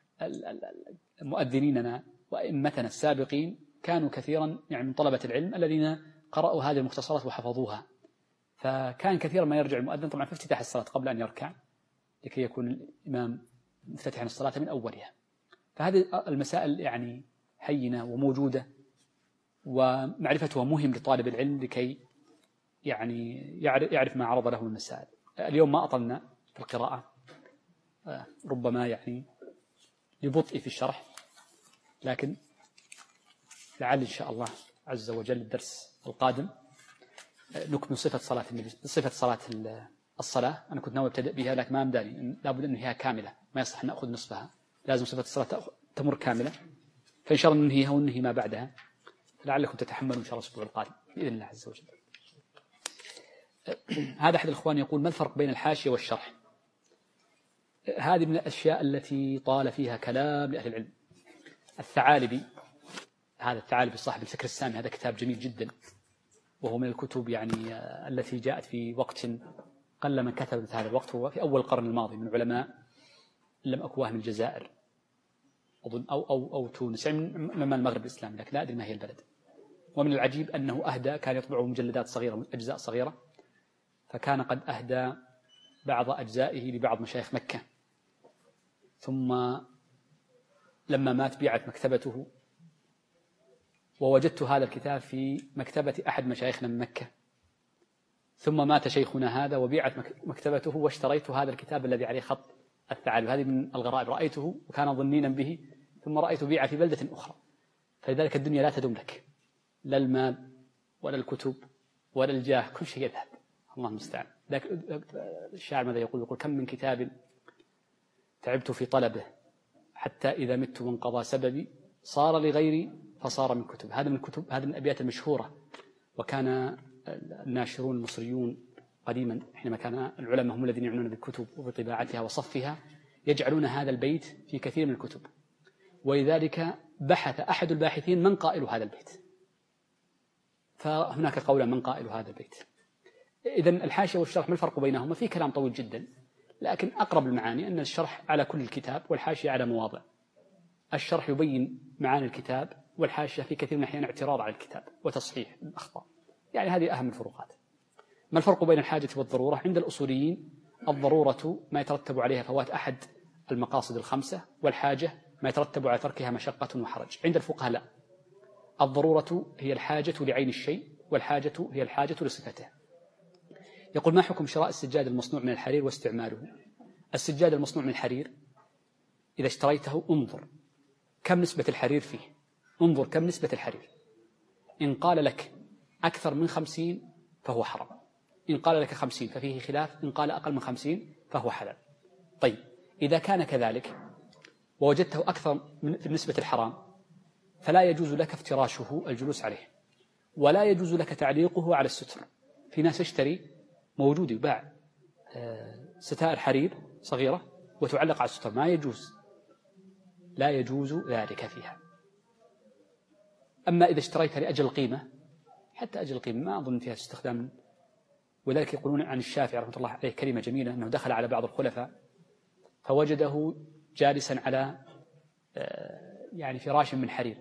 مؤذنيننا وأئمتنا السابقين كانوا كثيرا يعني من طلبة العلم الذين قرأوا هذه المختصرات وحفظوها، فكان كثيرا ما يرجع المؤذن طبعا في افتتاح الصلاة قبل أن يركع لكي يكون الإمام مفتتحا الصلاة من أولها. فهذه المسائل يعني هينة وموجودة، ومعرفتها مهم لطالب العلم لكي يعني يعرف ما عرض له من المسائل. اليوم ما أطلنا في القراءة، ربما يعني لبطء في الشرح، لكن لعل إن شاء الله عز وجل الدرس القادم نكمل صفة صلاة النبي، صفة صلاة الصلاة. أنا كنت ناوي أبتدأ بها لكن ما أمداني، لابد أن هي كاملة، ما يصح أن نأخذ نصفها، لازم صفة الصلاة تمر كاملة. فإن شاء الله ننهيها وننهي ما بعدها، لعلكم تتحملوا إن شاء الله الأسبوع القادم بإذن الله عز وجل. هذا أحد الإخوان يقول ما الفرق بين الحاشية والشرح؟ هذه من الأشياء التي طال فيها كلام لأهل العلم. الثعالبي، هذا الثعالبي صاحب الفكر السامي، هذا كتاب جميل جدا، وهو من الكتب يعني التي جاءت في وقت قل من كتب في هذا الوقت، هو في أول القرن الماضي، من علماء لم أكواه من الجزائر أظن أو تونس، يعني من المغرب الإسلامي، لكن لا أدري ما هي البلد. ومن العجيب أنه أهدى، كان يطبع مجلدات صغيرة، أجزاء صغيرة، فكان قد أهدى بعض أجزائه لبعض مشايخ مكة، ثم لما مات بيعت مكتبته، ووجدت هذا الكتاب في مكتبة أحد مشايخنا من مكة، ثم مات شيخنا هذا وبيعت مكتبته، واشتريت هذا الكتاب الذي عليه خط الثعالب. هذه من الغرائب، رأيته وكان ظنينا به، ثم رأيته بيع في بلدة أخرى. فلذلك الدنيا لا تدوم لك، لا المال ولا الكتب ولا الجاه، كل شيء يذهب، الله المستعان. الشاعر ماذا يقول؟ يقول كم من كتاب تعبت في طلبه حتى إذا مت وانقضى سببي صار لغيري فصار من كتب. هذا من كتب، هذا من الأبيات المشهورة. وكان الناشرون المصريون قديما حينما كان العلماء هم الذين يعنون بالكتب وبطباعتها وصفها، يجعلون هذا البيت في كثير من الكتب، ولذلك بحث أحد الباحثين من قائل هذا البيت، فهناك قولا من قائل هذا البيت. إذن الحاشية والشرح ما الفرق بينهما؟ في كلام طويل جدا، لكن أقرب المعاني أن الشرح على كل الكتاب والحاشية على مواضع. الشرح يبين معاني الكتاب، والحاشية في كثير من الأحيان اعتراض على الكتاب وتصحيح الأخطاء. يعني هذه أهم الفروقات. ما الفرق بين الحاجة والضرورة؟ عند الأصوليين الضرورة ما يترتب عليها فوات أحد المقاصد الخمسة، والحاجة ما يترتب على تركها مشقة وحرج. عند الفقهاء لا، الضرورة هي الحاجة لعين الشيء، والحاجة هي الحاجة لصفته. يقول: ما حكم شراء السجاد المصنوع من الحرير واستعماله؟ السجاد المصنوع من الحرير إذا اشتريته انظر كم نسبة الحرير فيه، انظر كم نسبة الحرير. إن قال لك أكثر من 50 فهو حرام، إن قال لك 50 ففيه خلاف، إن قال أقل من 50 فهو حلال. طيب، إذا كان كذلك ووجدته أكثر في نسبة الحرام فلا يجوز لك افتراشه الجلوس عليه، ولا يجوز لك تعليقه على الستر. في ناس يشتري موجود يباع ستائر حرير صغيرة وتعلق على الستر، ما يجوز، لا يجوز ذلك فيها. أما إذا اشتريتها لأجل القيمة، حتى أجل القيمة ما أظن فيها استخدام. ولذلك يقولون عن الشافعي رحمة الله عليه كلمة جميلة، أنه دخل على بعض الخلفاء فوجده جالسا على يعني فراش من حرير،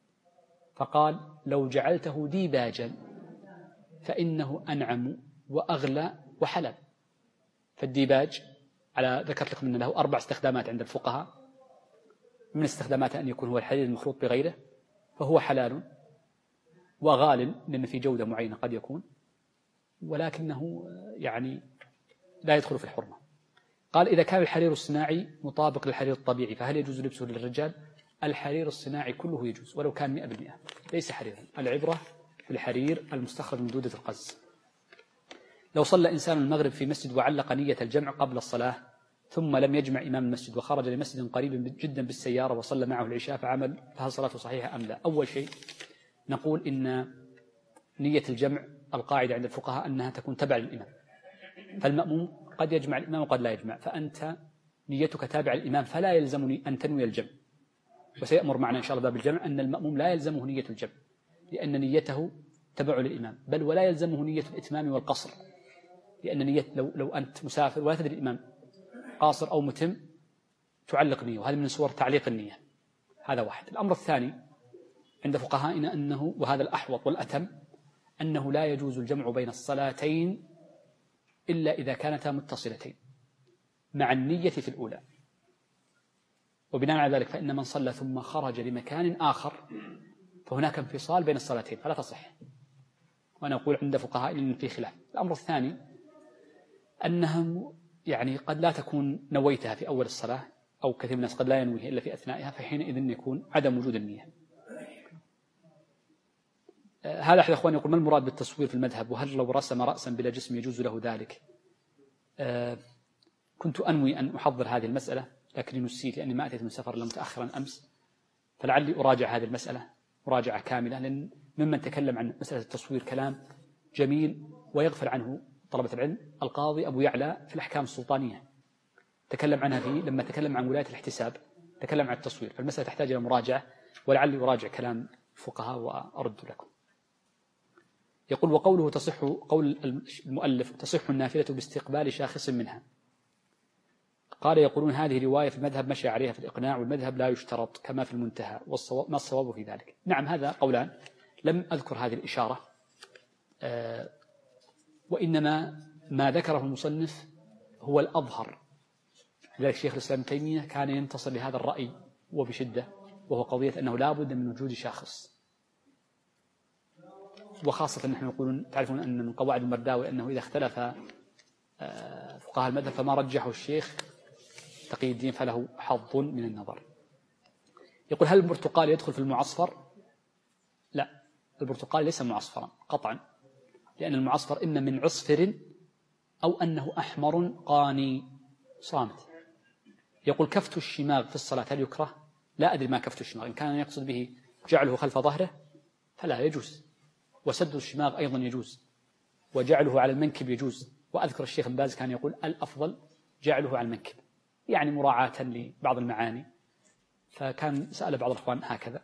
فقال: لو جعلته ديباجا فإنه أنعم وأغلى وحلال. فالديباج على ذكرت لكم أن له 4 استخدامات عند الفقهاء. من استخداماته أن يكون هو الحرير المخلوط بغيره، فهو حلال وغال لأن في جودة معينة قد يكون، ولكنه يعني لا يدخل في الحرمة. قال: إذا كان الحرير الصناعي مطابق للحرير الطبيعي فهل يجوز لبسه للرجال؟ الحرير الصناعي كله يجوز ولو كان 100%، ليس حريرا. العبرة بالحرير المستخرج من دودة القز. لو صلى إنسان المغرب في مسجد وعلق نية الجمع قبل الصلاة ثم لم يجمع إمام المسجد وخرج لمسجد قريب جدا بالسيارة وصلى معه العشاء فهل صلاته صحيحة أم لا؟ أول شيء نقول إن نية الجمع القاعدة عند الفقهاء أنها تكون تبع للإمام، فالمأموم قد يجمع الإمام وقد لا يجمع، فأنت نيتك تابع للإمام فلا يلزمني أن تنوي الجمع. وسيأمر معنا إن شاء الله باب الجمع أن المأموم لا يلزمه نية الجمع لأن نيته تبع للإمام، بل ولا يلزمه نية الإتمام والقصر، لأن نية لو أنت مسافر ولا تدري الإمام قاصر أو متم تعلق نية، وهذا من صور تعليق النية. هذا واحد. الأمر الثاني عند فقهائنا أنه، وهذا الأحوط والأتم، أنه لا يجوز الجمع بين الصلاتين إلا إذا كانتا متصلتين مع النية في الأولى. وبناء على ذلك فإن من صلى ثم خرج لمكان آخر فهناك انفصال بين الصلاتين فلا تصح. وأنا أقول عند فقهاء إن في خلاف. الأمر الثاني أنها يعني قد لا تكون نويتها في أول الصلاة، أو كثير من الناس قد لا ينويها إلا في أثنائها، فحينئذ يكون عدم وجود النية. هذا أحد أخواني يقول: ما المراد بالتصوير في المذهب؟ وهل لو رسم رأسا بلا جسم يجوز له ذلك؟ كنت أنوي أن أحضر هذه المسألة لكني نسيت لأني ما أتيت من سفر إلا متأخرا أمس، فلعلي أراجع هذه المسألة مراجعة كاملة، لأن ممن تكلم عن مسألة التصوير كلام جميل ويغفل عنه طلبة العلم. القاضي أبو يعلى في الأحكام السلطانية تكلم عنها لما تكلم عن ولاية الاحتساب تكلم عن التصوير، فالمسألة تحتاج إلى مراجعة، ولعلي أراجع كلام الفقهاء وأرد لكم. يقول: وقوله تصح، قول المؤلف تصح النافلة باستقبال شاخص منها، قال: يقولون هذه رواية في المذهب مشى عليها في الإقناع، والمذهب لا يشترط كما في المنتهى، ما الصواب في ذلك؟ نعم، هذا قولان، لم أذكر هذه الإشارة، وإنما ما ذكره المصنف هو الأظهر. لذلك شيخ الإسلام ابن تيمية كان ينتصر لهذا الرأي وبشدة، وهو قضية أنه لا بد من وجود شاخص. وخاصة نحن نقولون، تعرفون أن من قواعد المرداوي أنه إذا اختلف فقهاء المذهب فما رجحه الشيخ تقي الدين فله حظ من النظر. يقول: هل البرتقال يدخل في المعصفر؟ لا، البرتقال ليس معصفرا قطعا، لأن المعصفر إما من عصفر أو أنه أحمر قاني صامت. يقول: كفت الشماغ في الصلاة هل يكره؟ لا أدري ما كفت الشماغ، إن كان يقصد به جعله خلف ظهره فلا يجوز، وسد الشماغ أيضا يجوز، وجعله على المنكب يجوز. وأذكر الشيخ ابن باز كان يقول الأفضل جعله على المنكب، يعني مراعاة لبعض المعاني، فكان سأل بعض الأخوان هكذا.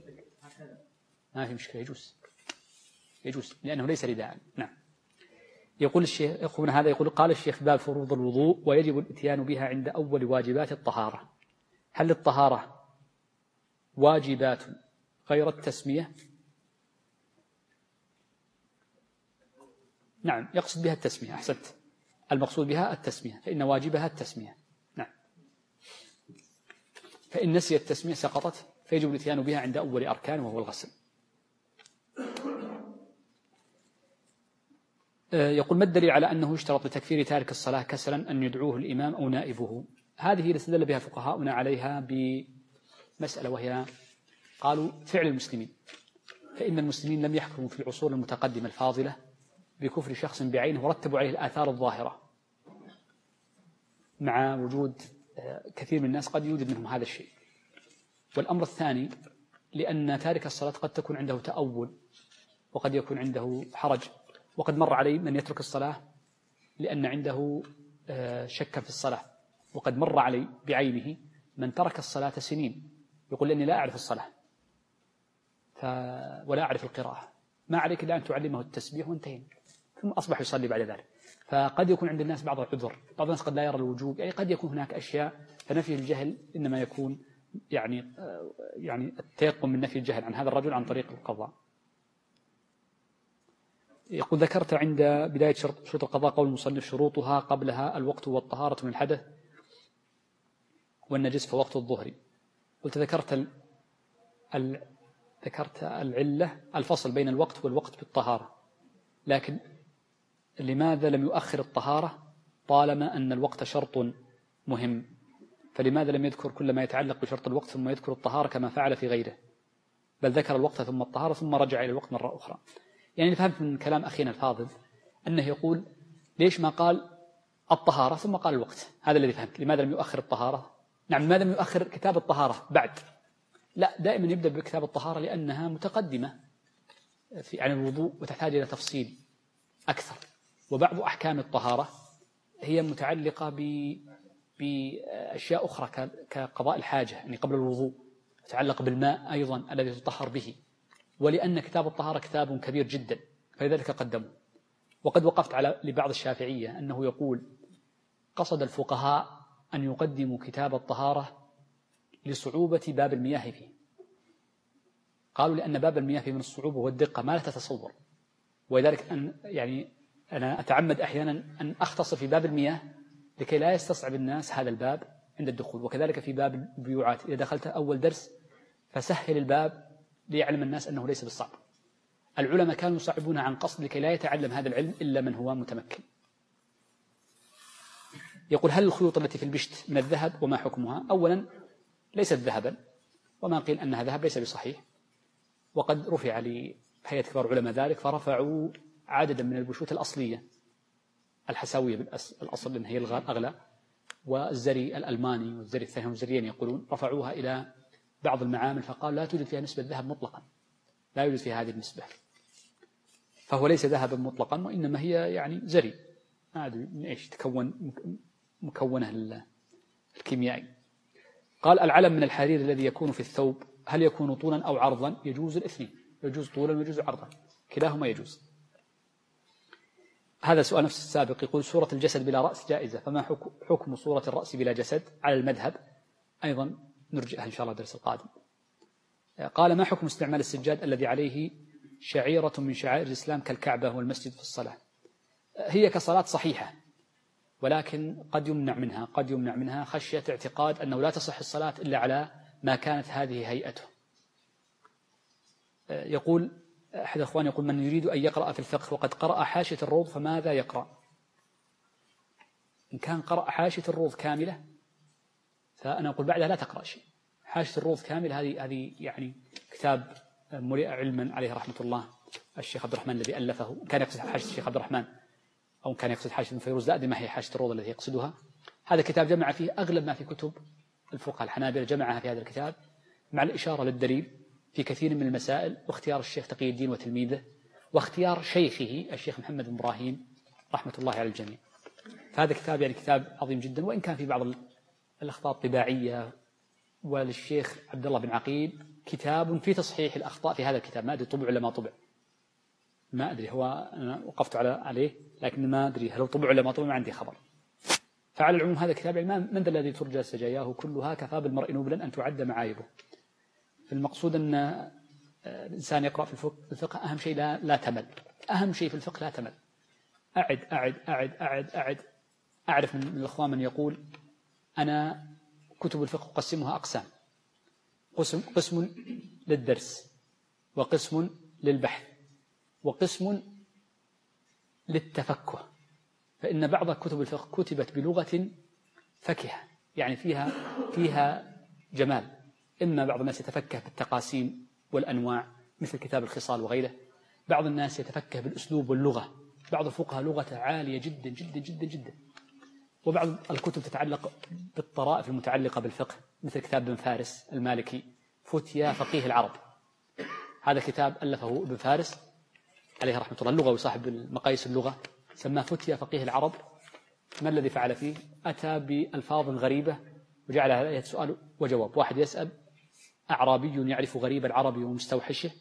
ما في مشكلة، يجوز لأنه ليس رداء. نعم. يقول الشيخ أخونا هذا يقول قال الشيخ في باب فروض الوضوء ويجب الإتيان بها عند أول واجبات الطهارة. هل الطهارة واجبات غير التسمية؟ نعم، يقصد بها التسمية. أحسنت، المقصود بها التسمية، فإن واجبها التسمية. نعم، فإن نسي التسمية سقطت، فيجب الإتيان بها عند أول أركان وهو الغسل. يقول ما الدليل على أنه يشترط لتكفير تارك الصلاة كسلا أن يدعوه الإمام أو نائبه؟ هذه اللي استدل بها فقهاؤنا عليها بمسألة، وهي قالوا فعل المسلمين، فإن المسلمين لم يحكموا في العصور المتقدمة الفاضلة بكفر شخص بعينه ورتبوا عليه الآثار الظاهرة، مع وجود كثير من الناس قد يوجد منهم هذا الشيء. والأمر الثاني لأن تارك الصلاة قد تكون عنده تأول، وقد يكون عنده حرج، وقد مر علي من يترك الصلاة لأن عنده شك في الصلاة، وقد مر علي بعينه من ترك الصلاة سنين يقول لأني لا أعرف الصلاة ولا أعرف القراءة، ما عليك إلا أن تعلمه التسبيح وانتهينا، ثم أصبح يصلي بعد ذلك. فقد يكون عند الناس بعض العذر، بعض الناس قد لا يرى الوجوب، يعني قد يكون هناك أشياء، فنفي الجهل إنما يكون يعني التيقن من نفي الجهل عن هذا الرجل عن طريق القضاء. يقول ذكرت عند بداية شروط القضاء قول المصنف شروطها قبلها الوقت والطهارة من الحدث والنجس فوقت الظهر. قلت ذكرت العلة الفصل بين الوقت والوقت بالطهارة، لكن لماذا لم يؤخر الطهارة طالما أن الوقت شرط مهم؟ فلماذا لم يذكر كل ما يتعلق بشرط الوقت ثم يذكر الطهارة كما فعل في غيره، بل ذكر الوقت ثم الطهارة ثم رجع إلى الوقت مرة أخرى؟ يعني فهمت من كلام أخينا الفاضل أنه يقول ليش ما قال الطهارة ثم قال الوقت؟ هذا الذي فهمت. لماذا لم يؤخر الطهارة؟ نعم، لماذا لم يؤخر كتاب الطهارة بعد؟ لا، دائما يبدأ بكتاب الطهارة لأنها متقدمة عن الوضوء وتحتاج إلى تفصيل أكثر، وبعض أحكام الطهارة هي متعلقة بأشياء أخرى كقضاء الحاجة يعني قبل الوضوء، تتعلق بالماء أيضا الذي تطهر به، ولأن كتاب الطهارة كتاب كبير جدا فلذلك قدموا. وقد وقفت على لبعض الشافعية أنه يقول قصد الفقهاء أن يقدموا كتاب الطهارة لصعوبة باب المياه فيه، قالوا لأن باب المياه فيه من الصعوبة والدقة ما لا تتصور، ولذلك أنا أتعمد أحيانا أن أختصر في باب المياه لكي لا يستصعب الناس هذا الباب عند الدخول. وكذلك في باب البيوعات إذا دخلت أول درس فسهل الباب ليعلم الناس أنه ليس بالصعب. العلماء كانوا يصعبونها عن قصد لكي لا يتعلم هذا العلم إلا من هو متمكن. يقول هل الخيوط التي في البشت من الذهب وما حكمها؟ أولا ليست ذهبا، وما قيل أنها ذهب ليس بصحيح، وقد رفع لهيئة كبار علماء ذلك فرفعوا عددا من البشوت الأصلية الحساوية بالأصل لأن هي الأغلى، والزري الألماني والزري الثاني والزريين يقولون رفعوها إلى بعض المعامل فقال لا توجد فيها نسبة ذهب مطلقا، لا يوجد فيها هذه النسبة، فهو ليس ذهبا مطلقا وإنما هي يعني زري ما أدري من إيش تكون مكونه الكيميائي. قال العلم من الحرير الذي يكون في الثوب هل يكون طولا أو عرضا؟ يجوز الاثنين، يجوز طولا ويجوز عرضا، كلاهما يجوز. هذا سؤال نفس السابق. يقول صورة الجسد بلا رأس جائزة، فما حكم صورة الرأس بلا جسد على المذهب؟ أيضا نرجئها إن شاء الله الدرس القادم. قال ما حكم استعمال السجاد الذي عليه شعيرة من شعائر الإسلام كالكعبة والمسجد في الصلاة؟ هي كصلاة صحيحة، ولكن قد يمنع منها خشية اعتقاد أنه لا تصح الصلاة إلا على ما كانت هذه هيئته. يقول أحد الأخوان يقول من يريد أن يقرأ في الفقه وقد قرأ حاشية الروض فماذا يقرأ؟ إن كان قرأ حاشية الروض كاملة فأنا أقول بعدها لا تقرأ شيء. حاشية الروض كامل هذه يعني كتاب مليء علما عليه رحمة الله الشيخ عبد الرحمن الذي ألفه، كان يقصد حاشية الشيخ عبد الرحمن أو كان يقصد حاشية ابن فيروز، لا أدري ما هي حاشية الروض التي يقصدها. هذا كتاب جمع فيه أغلب ما في كتب الفقهاء الحنابلة، جمعها في هذا الكتاب مع الإشارة للدليل في كثير من المسائل، واختيار الشيخ تقي الدين وتلميذه، واختيار شيخه الشيخ محمد بن إبراهيم رحمة الله على الجميع. فهذا كتاب يعني كتاب عظيم جدا، وإن كان في بعض الأخطاء الطباعية. وللشيخ عبد الله بن عقيل كتاب في تصحيح الأخطاء في هذا الكتاب، ما أدري طبع ولا ما طبع. ما أدري، هو أنا وقفت عليه لكن ما أدري هل طبع ولا ما طبع، ما عندي خبر. فعلى العموم هذا كتاب الإمام، من ذا الذي ترجى سجاياه كلها كفى بالمرء نبلا أن تعد معايبه. المقصود أن الإنسان يقرأ في الفقه أهم شيء لا تمل، أهم شيء في الفقه لا تمل. أعرف من الأخوان من يقول أنا كتب الفقه قسمها أقسام، قسم للدرس، وقسم للبحث، وقسم للتفكه. فإن بعض كتب الفقه كتبت بلغة فكهة، يعني فيها جمال. إما بعض الناس يتفكه بالتقاسيم والأنواع مثل كتاب الخصال وغيره، بعض الناس يتفكه بالأسلوب واللغة، بعض الفقهاء لغة عالية جدا جدا جدا جدا. وبعض الكتب تتعلق بالطرائف المتعلقة بالفقه مثل كتاب ابن فارس المالكي فتيا فقيه العرب. هذا كتاب ألفه ابن فارس عليه رحمة الله، اللغوي صاحب المقاييس اللغة، سماه فتيا فقيه العرب. ما الذي فعل فيه؟ أتى بألفاظ غريبة وجعل عليها سؤال وجواب. واحد يسأل أعرابي يعرف غريب العربي ومستوحشه،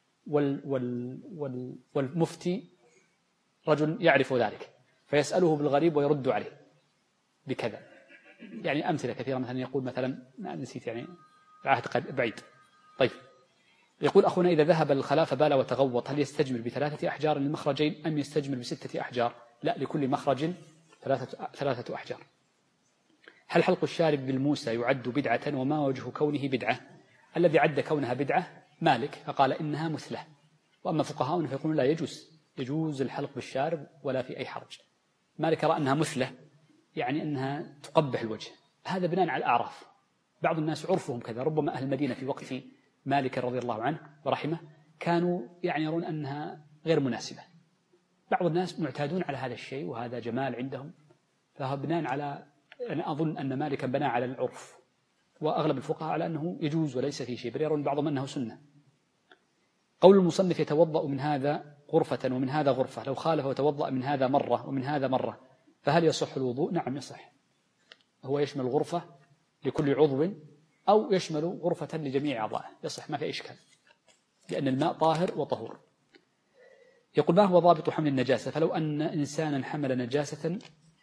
والمفتي رجل يعرف ذلك فيسأله بالغريب ويرد عليه بكذا. يعني أمثلة كثيرة، مثلا يقول مثلا نسيت يعني العهد بعيد. طيب، يقول أخونا إذا ذهب للخلاء فبال وتغوط هل يستجمل ب3 أحجار للمخرجين أم يستجمل ب6 أحجار؟ لا، لكل مخرج 3 أحجار. هل حلق الشارب بالموسى يعد بدعة، وما وجه كونه بدعة؟ الذي عد كونها بدعة مالك فقال إنها مثلة، وأما فقهاؤنا فيقولون لا يجوز الحلق بالشارب ولا في أي حرج. مالك رأى أنها مثلة، يعني أنها تقبح الوجه، هذا بناء على الأعراف. بعض الناس عرفهم كذا، ربما أهل المدينة في وقت مالك رضي الله عنه ورحمه كانوا يعني يرون أنها غير مناسبة. بعض الناس معتادون على هذا الشيء وهذا جمال عندهم، فهو بناء على، أنا أظن أن مالكا بنى على العرف، وأغلب الفقهاء على أنه يجوز وليس فيه شيء، بل يرون بعضهم أنه سنة. قول المصنف يتوضأ من هذا غرفة ومن هذا غرفة، لو خالف وتوضأ من هذا مرة ومن هذا مرة فهل يصح الوضوء؟ نعم يصح. هو يشمل غرفة لكل عضو أو يشمل غرفة لجميع أعضائه، يصح ما في إشكال، لأن الماء طاهر وطهور. يقول ما هو ضابط حمل النجاسة؟ فلو أن إنسانا حمل نجاسة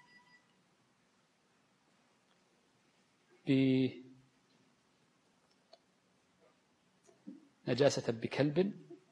بكلب،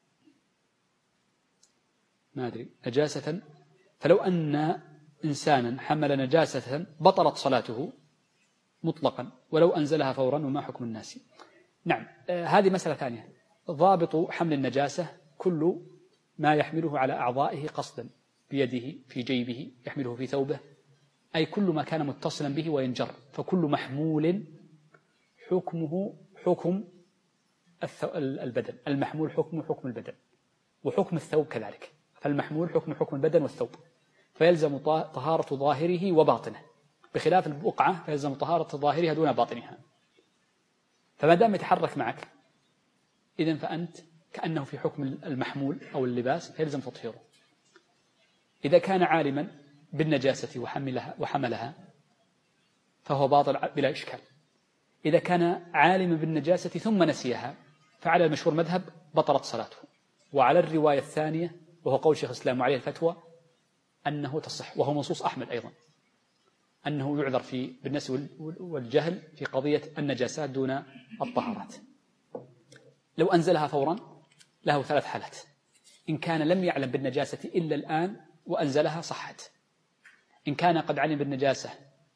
ما أدري، نجاسة، فلو أن إنسانا حمل نجاسة بطلت صلاته مطلقا ولو أنزلها فورا، وما حكم الناس؟ نعم، هذه مسألة ثانية. ضابط حمل النجاسة كل ما يحمله على أعضائه قصدا، بيده، في جيبه، يحمله في ثوبه، أي كل ما كان متصلا به وينجر، فكل محمول حكمه حكم البدن، المحمول حكم البدن، وحكم الثوب كذلك، فالمحمول حكم البدن والثوب، فيلزم طهارة ظاهره وباطنه، بخلاف البقعة فيلزم طهارة ظاهرها دون باطنها. فما دام يتحرك معك إذن فأنت كأنه في حكم المحمول أو اللباس، فيلزم تطهيره. إذا كان عالما بالنجاسة وحملها فهو باطل بلا إشكال. إذا كان عالما بالنجاسة ثم نسيها فعلى المشهور مذهب بطلت صلاته، وعلى الرواية الثانية وهو قول شيخ الإسلام وعليه الفتوى أنه تصح، وهو منصوص أحمد أيضا، أنه يعذر بالنسي والجهل في قضية النجاسات دون الطهارات. لو أنزلها فورا له 3 حالات: إن كان لم يعلم بالنجاسة إلا الآن وأنزلها صحت، إن كان قد علم بالنجاسة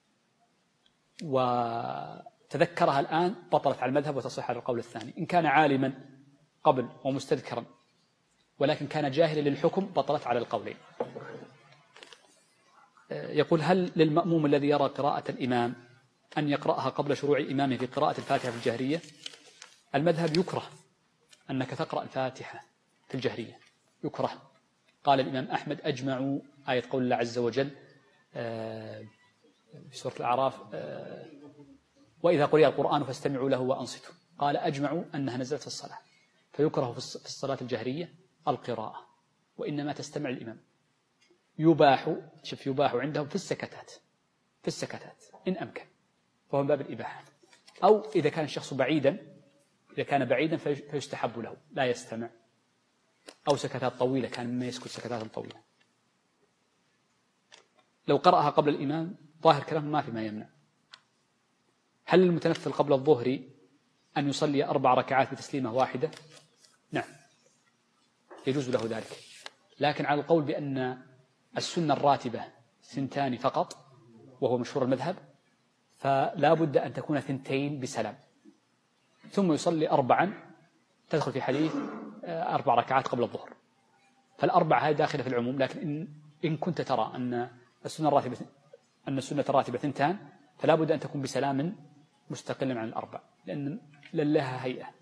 وتذكرها الآن بطلت على المذهب وتصح على القول الثاني، إن كان عالما قبل ومستذكرا ولكن كان جاهلا للحكم بطلت على القولين. يقول هل للمأموم الذي يرى قراءة الإمام أن يقرأها قبل شروع إمامه في قراءة الفاتحة في الجهرية؟ المذهب يكره أنك تقرأ الفاتحة في الجهرية، يكره. قال الإمام أحمد أجمعوا، آية قول الله عز وجل في سورة الأعراف وإذا قرئ القرآن فاستمعوا له وأنصتوا، قال أجمعوا أنها نزلت في الصلاة، فيكره في الصلاة الجهرية القراءة، وإنما تستمع الإمام. يباح عندهم في السكتات إن أمكن، فهو من باب الإباحة. أو إذا كان الشخص بعيدا، فيستحب له لا يستمع، أو سكتات طويلة كان مما يسكت سكتات طويلة. لو قرأها قبل الإمام ظاهر كلامه ما في ما يمنع. هل المتنفل قبل الظهر أن يصلي 4 ركعات بتسليمة واحدة؟ نعم، يجوز له ذلك، لكن على القول بأن السنة الراتبة 2 فقط وهو مشهور المذهب، فلا بد أن تكون 2 بسلام، ثم يصلي 4 تدخل في حديث 4 ركعات قبل الظهر، فال4 هذه داخلة في العموم. لكن إن كنت ترى أن السنة الراتبة 2 فلا بد أن تكون بسلام مستقلا عن ال4 لأن لها هيئة.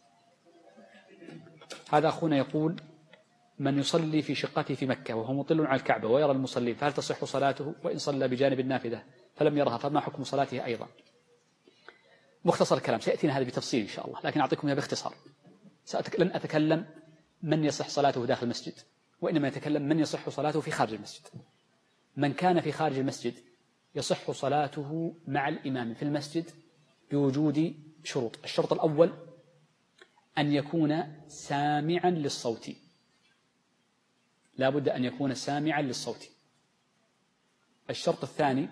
هذا أخونا يقول: من يصلي في شقته في مكة وهو مطل على الكعبة ويرى المصلين فهل تصح صلاته؟ وإن صلى بجانب النافذة فلم يرها فما حكم صلاته أيضا؟ مختصر الكلام، سيأتينا هذا بتفصيل إن شاء الله، لكن أعطيكم إياه باختصار. لن أتكلم من يصح صلاته داخل المسجد، وإنما يتكلم من يصح صلاته في خارج المسجد. من كان في خارج المسجد يصح صلاته مع الإمام في المسجد بوجود شروط. الشرط الأول أن يكون سامعا للصوت، لا بد أن يكون سامعا للصوت. الشرط الثاني،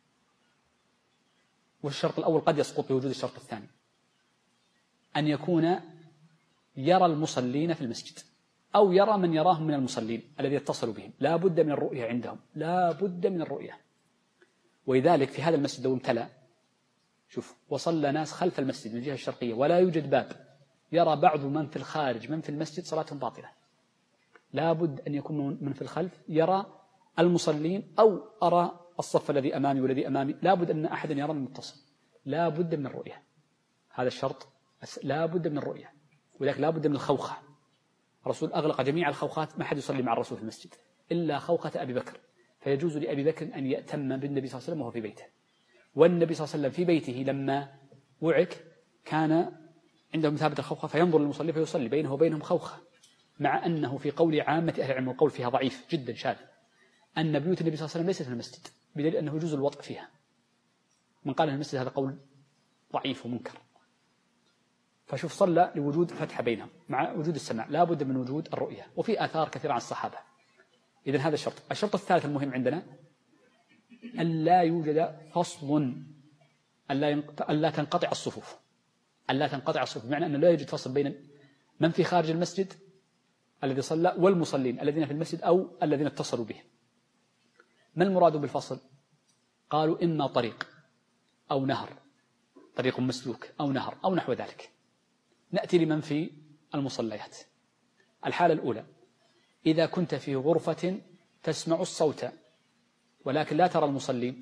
والشرط الأول قد يسقط بوجود الشرط الثاني، أن يكون يرى المصلين في المسجد أو يرى من يراهم من المصلين الذي يتصل بهم، لا بد من الرؤية عندهم، لا بد من الرؤية. ولذلك في هذا المسجد لو امتلأ، شوف، وصلى ناس خلف المسجد من الجهة الشرقية ولا يوجد باب، يرى بعض من في الخارج من في المسجد صلاتهم باطلة. لا بد أن يكون من في الخلف يرى المصلين، أو أرى الصف الذي أمامي والذي أمامي، لا بد أن أحد يرى المتصل، لا بد من الرؤية. هذا الشرط، لا بد من الرؤية. ولذلك لا بد من الخوخة. الرسول أغلق جميع الخوخات، ما حد يصلي مع الرسول في المسجد إلا خوخة أبي بكر، فيجوز لأبي بكر أن يأتم بالنبي صلى الله عليه وسلم وهو في بيته. والنبي صلى الله عليه وسلم في بيته لما وعك كان عنده مثابة الخوخة فينظر للمصلي فيصلي بينه وبينهم خوخة، مع أنه في قول عامة أهل العلم، والقول فيها ضعيف جدا شاذ، أن بيوت النبي صلى الله عليه وسلم ليست في المسجد، بدليل أنه يجوز الوطء فيها. من قال أن المسجد هذا قول ضعيف ومنكر. فشوف، صلى لوجود فتحة بينهم مع وجود السماع، لا بد من وجود الرؤية، وفي آثار كثيرة عن الصحابة. إذن هذا الشرط. الشرط الثالث المهم عندنا أن لا يوجد فصل، أن لا تنقطع الصفوف، أن لا تنقطع الصفوف، بمعنى أن لا يوجد فصل بين من في خارج المسجد الذي صلى والمصلين الذين في المسجد أو الذين اتصلوا به. ما المراد بالفصل؟ قالوا إما طريق أو نهر، طريق مسلوك أو نهر أو نحو ذلك. نأتي لمن في المصليات. الحالة الأولى: إذا كنت في غرفة تسمع الصوت ولكن لا ترى المصلين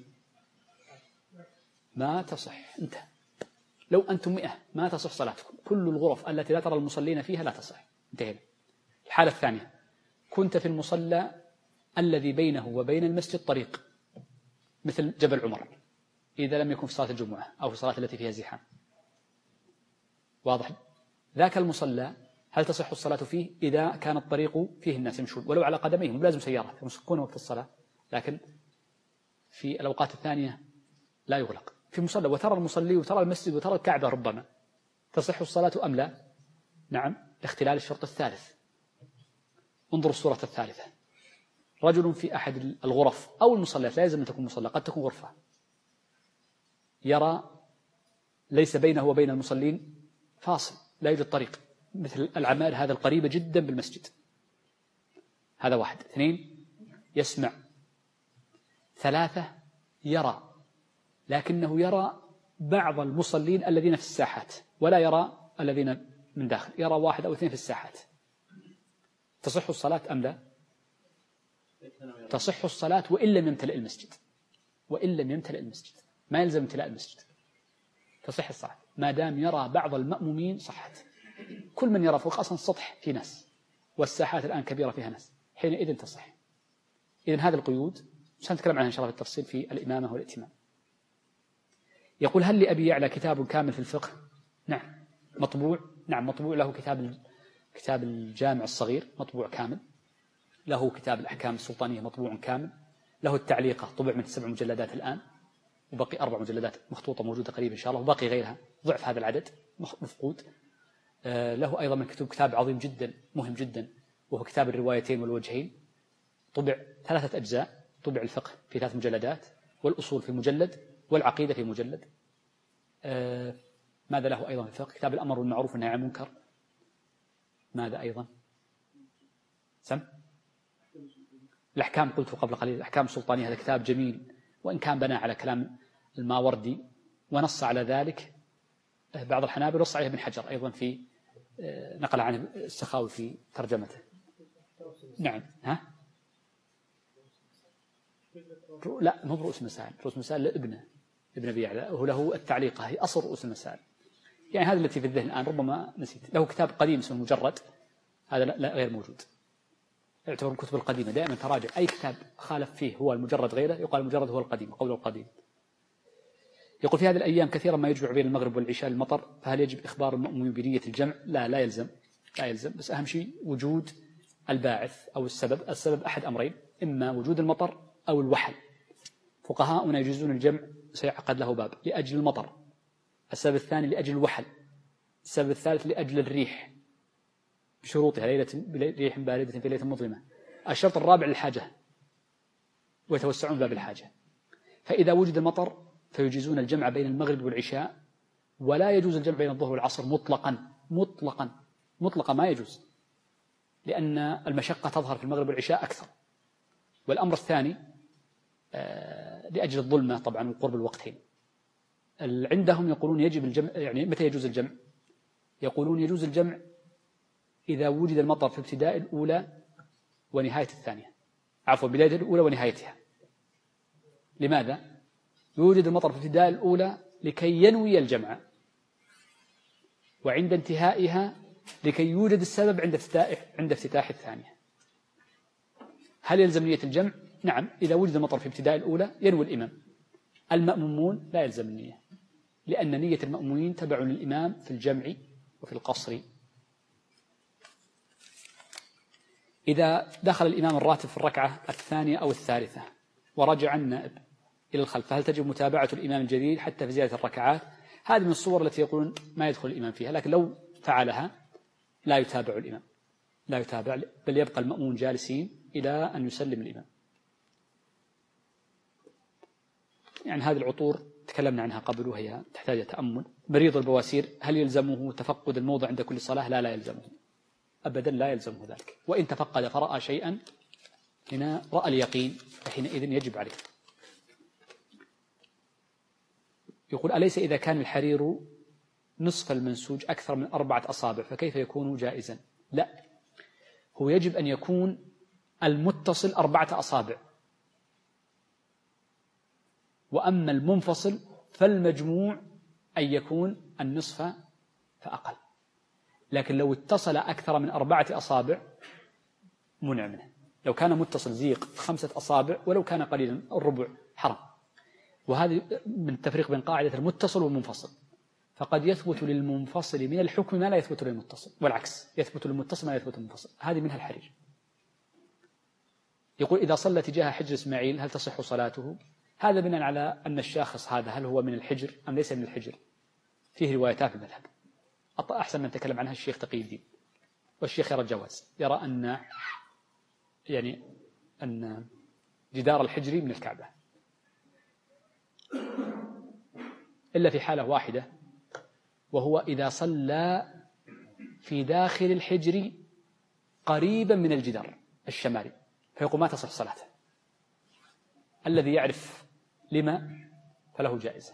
ما تصح، انتهى. لو أنتم 100 ما تصح صلاتكم، كل الغرف التي لا ترى المصلين فيها لا تصح، انتهينا. الحالة الثانية: كنت في المصلى الذي بينه وبين المسجد طريق مثل جبل عمر، إذا لم يكن في صلاة الجمعة أو في الصلاة التي فيها زحام، واضح؟ ذاك المصلى هل تصح الصلاة فيه إذا كان الطريق فيه الناس يمشون ولو على قدميهم، لازم سيارة يمسكون وقت الصلاة، لكن في الأوقات الثانية لا يغلق. في مصلى وترى المصلي وترى المسجد وترى الكعبة ربما، تصح الصلاة أم لا؟ نعم، لاختلال الشرط الثالث. انظروا الصورة الثالثة: رجل في أحد الغرف أو المصليات، لا يلزم أن تكون مصلى، قد تكون غرفة، يرى ليس بينه وبين المصلين فاصل، لا يوجد طريق، مثل العمال هذا القريبة جدا بالمسجد. هذا واحد. 2 يسمع. 3 يرى، لكنه يرى بعض المصلين الذين في الساحات ولا يرى الذين من داخل، يرى 1 أو 2 في الساحات. تصح الصلاة أم لا؟ تصح الصلاة وإن لم يمتلئ المسجد، وإن لم يمتلئ المسجد، ما يلزم امتلاء المسجد، تصح الصلاة ما دام يرى بعض المأمومين صحت. كل من يرى فوق أصلا السطح في ناس، والساحات الآن كبيرة فيها ناس، حينئذ تصح. إذن هذه القيود سنتكلم عنها إن شاء الله بالتفصيل في الإمامة والائتمام. يقول: هل لأبي يعلى كتاب كامل في الفقه؟ نعم مطبوع، نعم مطبوع له كتاب الجامع الصغير مطبوع كامل، له كتاب الأحكام السلطانية مطبوع كامل، له التعليقة طبع من 7 مجلدات الآن، وبقي 4 مجلدات مخطوطة موجودة قريب إن شاء الله، وبقي غيرها ضعف هذا العدد مفقود. له أيضا من كتاب عظيم جدا مهم جدا وهو كتاب الروايتين والوجهين، طبع 3 أجزاء، طبع الفقه في 3 مجلدات، والأصول في مجلد، والعقيدة في مجلد. ماذا له أيضا في الفقه؟ كتاب الأمر بالمعروف والنهي عن المنكر. ماذا أيضا؟ سم الأحكام، قلت قبل قليل الأحكام السلطانية، هذا كتاب جميل، وإن كان بنى على كلام الماوردي ونص على ذلك بعض الحنابلة، ونص عليه ابن حجر أيضا في نقل عنه السخاوي في ترجمته. نعم. لا، مو برؤوس المسائل، رؤوس المسائل لابن أبي يعلى، وهو له التعليقة، هي أصل رؤوس المسائل، يعني هذا التي في الذهن الآن، ربما نسيت. له كتاب قديم اسمه مجرد، هذا لا غير موجود، يعتبر الكتب القديمة. دائما تراجع أي كتاب خالف فيه هو المجرد غيره، يقال المجرد هو القديم، قول القديم. يقول في هذه الأيام كثيرا ما يجمع بين المغرب والعشاء للمطر، فهل يجب إخبار المأمومين بنية الجمع؟ لا يلزم، بس أهم شيء وجود الباعث أو السبب أحد أمرين، إما وجود المطر أو الوحل. فقهاؤنا يجوزون الجمع، سيعقد له باب، لأجل المطر، السبب الثاني لأجل الوحل، السبب الثالث لأجل الريح بشروطها، ريح باردة في ليلة مظلمة، الشرط الرابع للحاجة، ويتوسعون باب الحاجة. فإذا وجد المطر فيجيزون الجمع بين المغرب والعشاء، ولا يجوز الجمع بين الظهر والعصر مطلقا ما يجوز، لأن المشقة تظهر في المغرب والعشاء أكثر. والأمر الثاني لأجل الظلمة طبعا وقرب الوقتين. عندهم يقولون يجب الجمع، يعني متى يجوز الجمع؟ يقولون يجوز الجمع إذا وجد المطر في ابتداء الأولى ونهاية الثانية، بداية الأولى ونهايتها. لماذا؟ يوجد المطر في ابتداء الأولى لكي ينوي الجمع، وعند انتهائها لكي يوجد السبب عند افتتاح الثانية. هل يلزم نية الجمع؟ نعم، إذا وجد المطر في ابتداء الأولى ينوي الإمام. المأمومون لا يلزم النية، لأن نية المأمومين تبع للإمام في الجمع وفي القصر. إذا دخل الإمام الراتب في الركعة الثانية أو الثالثة ورجع النائب إلى الخلف، فهل تجب متابعة الإمام الجديد حتى في زيادة الركعات؟ هذه من الصور التي يقولون ما يدخل الإمام فيها، لكن لو فعلها لا يتابع الإمام، لا يتابع، بل يبقى المأمون جالسين إلى أن يسلم الإمام. يعني هذه العطور تكلمنا عنها قبل وهي تحتاج تأمل. مريض البواسير هل يلزمه تفقد الموضع عند كل صلاة؟ لا يلزمه أبدا، لا يلزمه ذلك. وإن تفقد فرأى شيئا هنا رأى اليقين، فحينئذ يجب عليه. يقول أليس إذا كان الحرير نصف المنسوج أكثر من 4 أصابع فكيف يكون جائزا؟ لا، هو يجب أن يكون المتصل 4 أصابع، وأما المنفصل فالمجموع أن يكون النصف فأقل. لكن لو اتصل أكثر من 4 أصابع منع منه. لو كان متصل زيق 5 أصابع ولو كان قليلا الربع حرام. وهذا من التفريق بين قاعدة المتصل والمنفصل، فقد يثبت للمنفصل من الحكم ما لا يثبت للمتصل، والعكس يثبت للمتصل ما لا يثبت للمنفصل. هذه منها الحرير. يقول إذا صلى تجاه حجر إسماعيل هل تصح صلاته؟ هذا بناء على أن الشاخص هذا هل هو من الحجر أم ليس من الحجر، فيه روايتان في المذهب. أحسن من تكلم عنها الشيخ تقي الدين، والشيخ يرى الجواز، يرى أن جدار الحجر من الكعبة، إلا في حالة واحدة، وهو إذا صلى في داخل الحجر قريبا من الجدار الشمالي، فيقول ما تصح صلاته. الذي يعرف لما فله جائزة.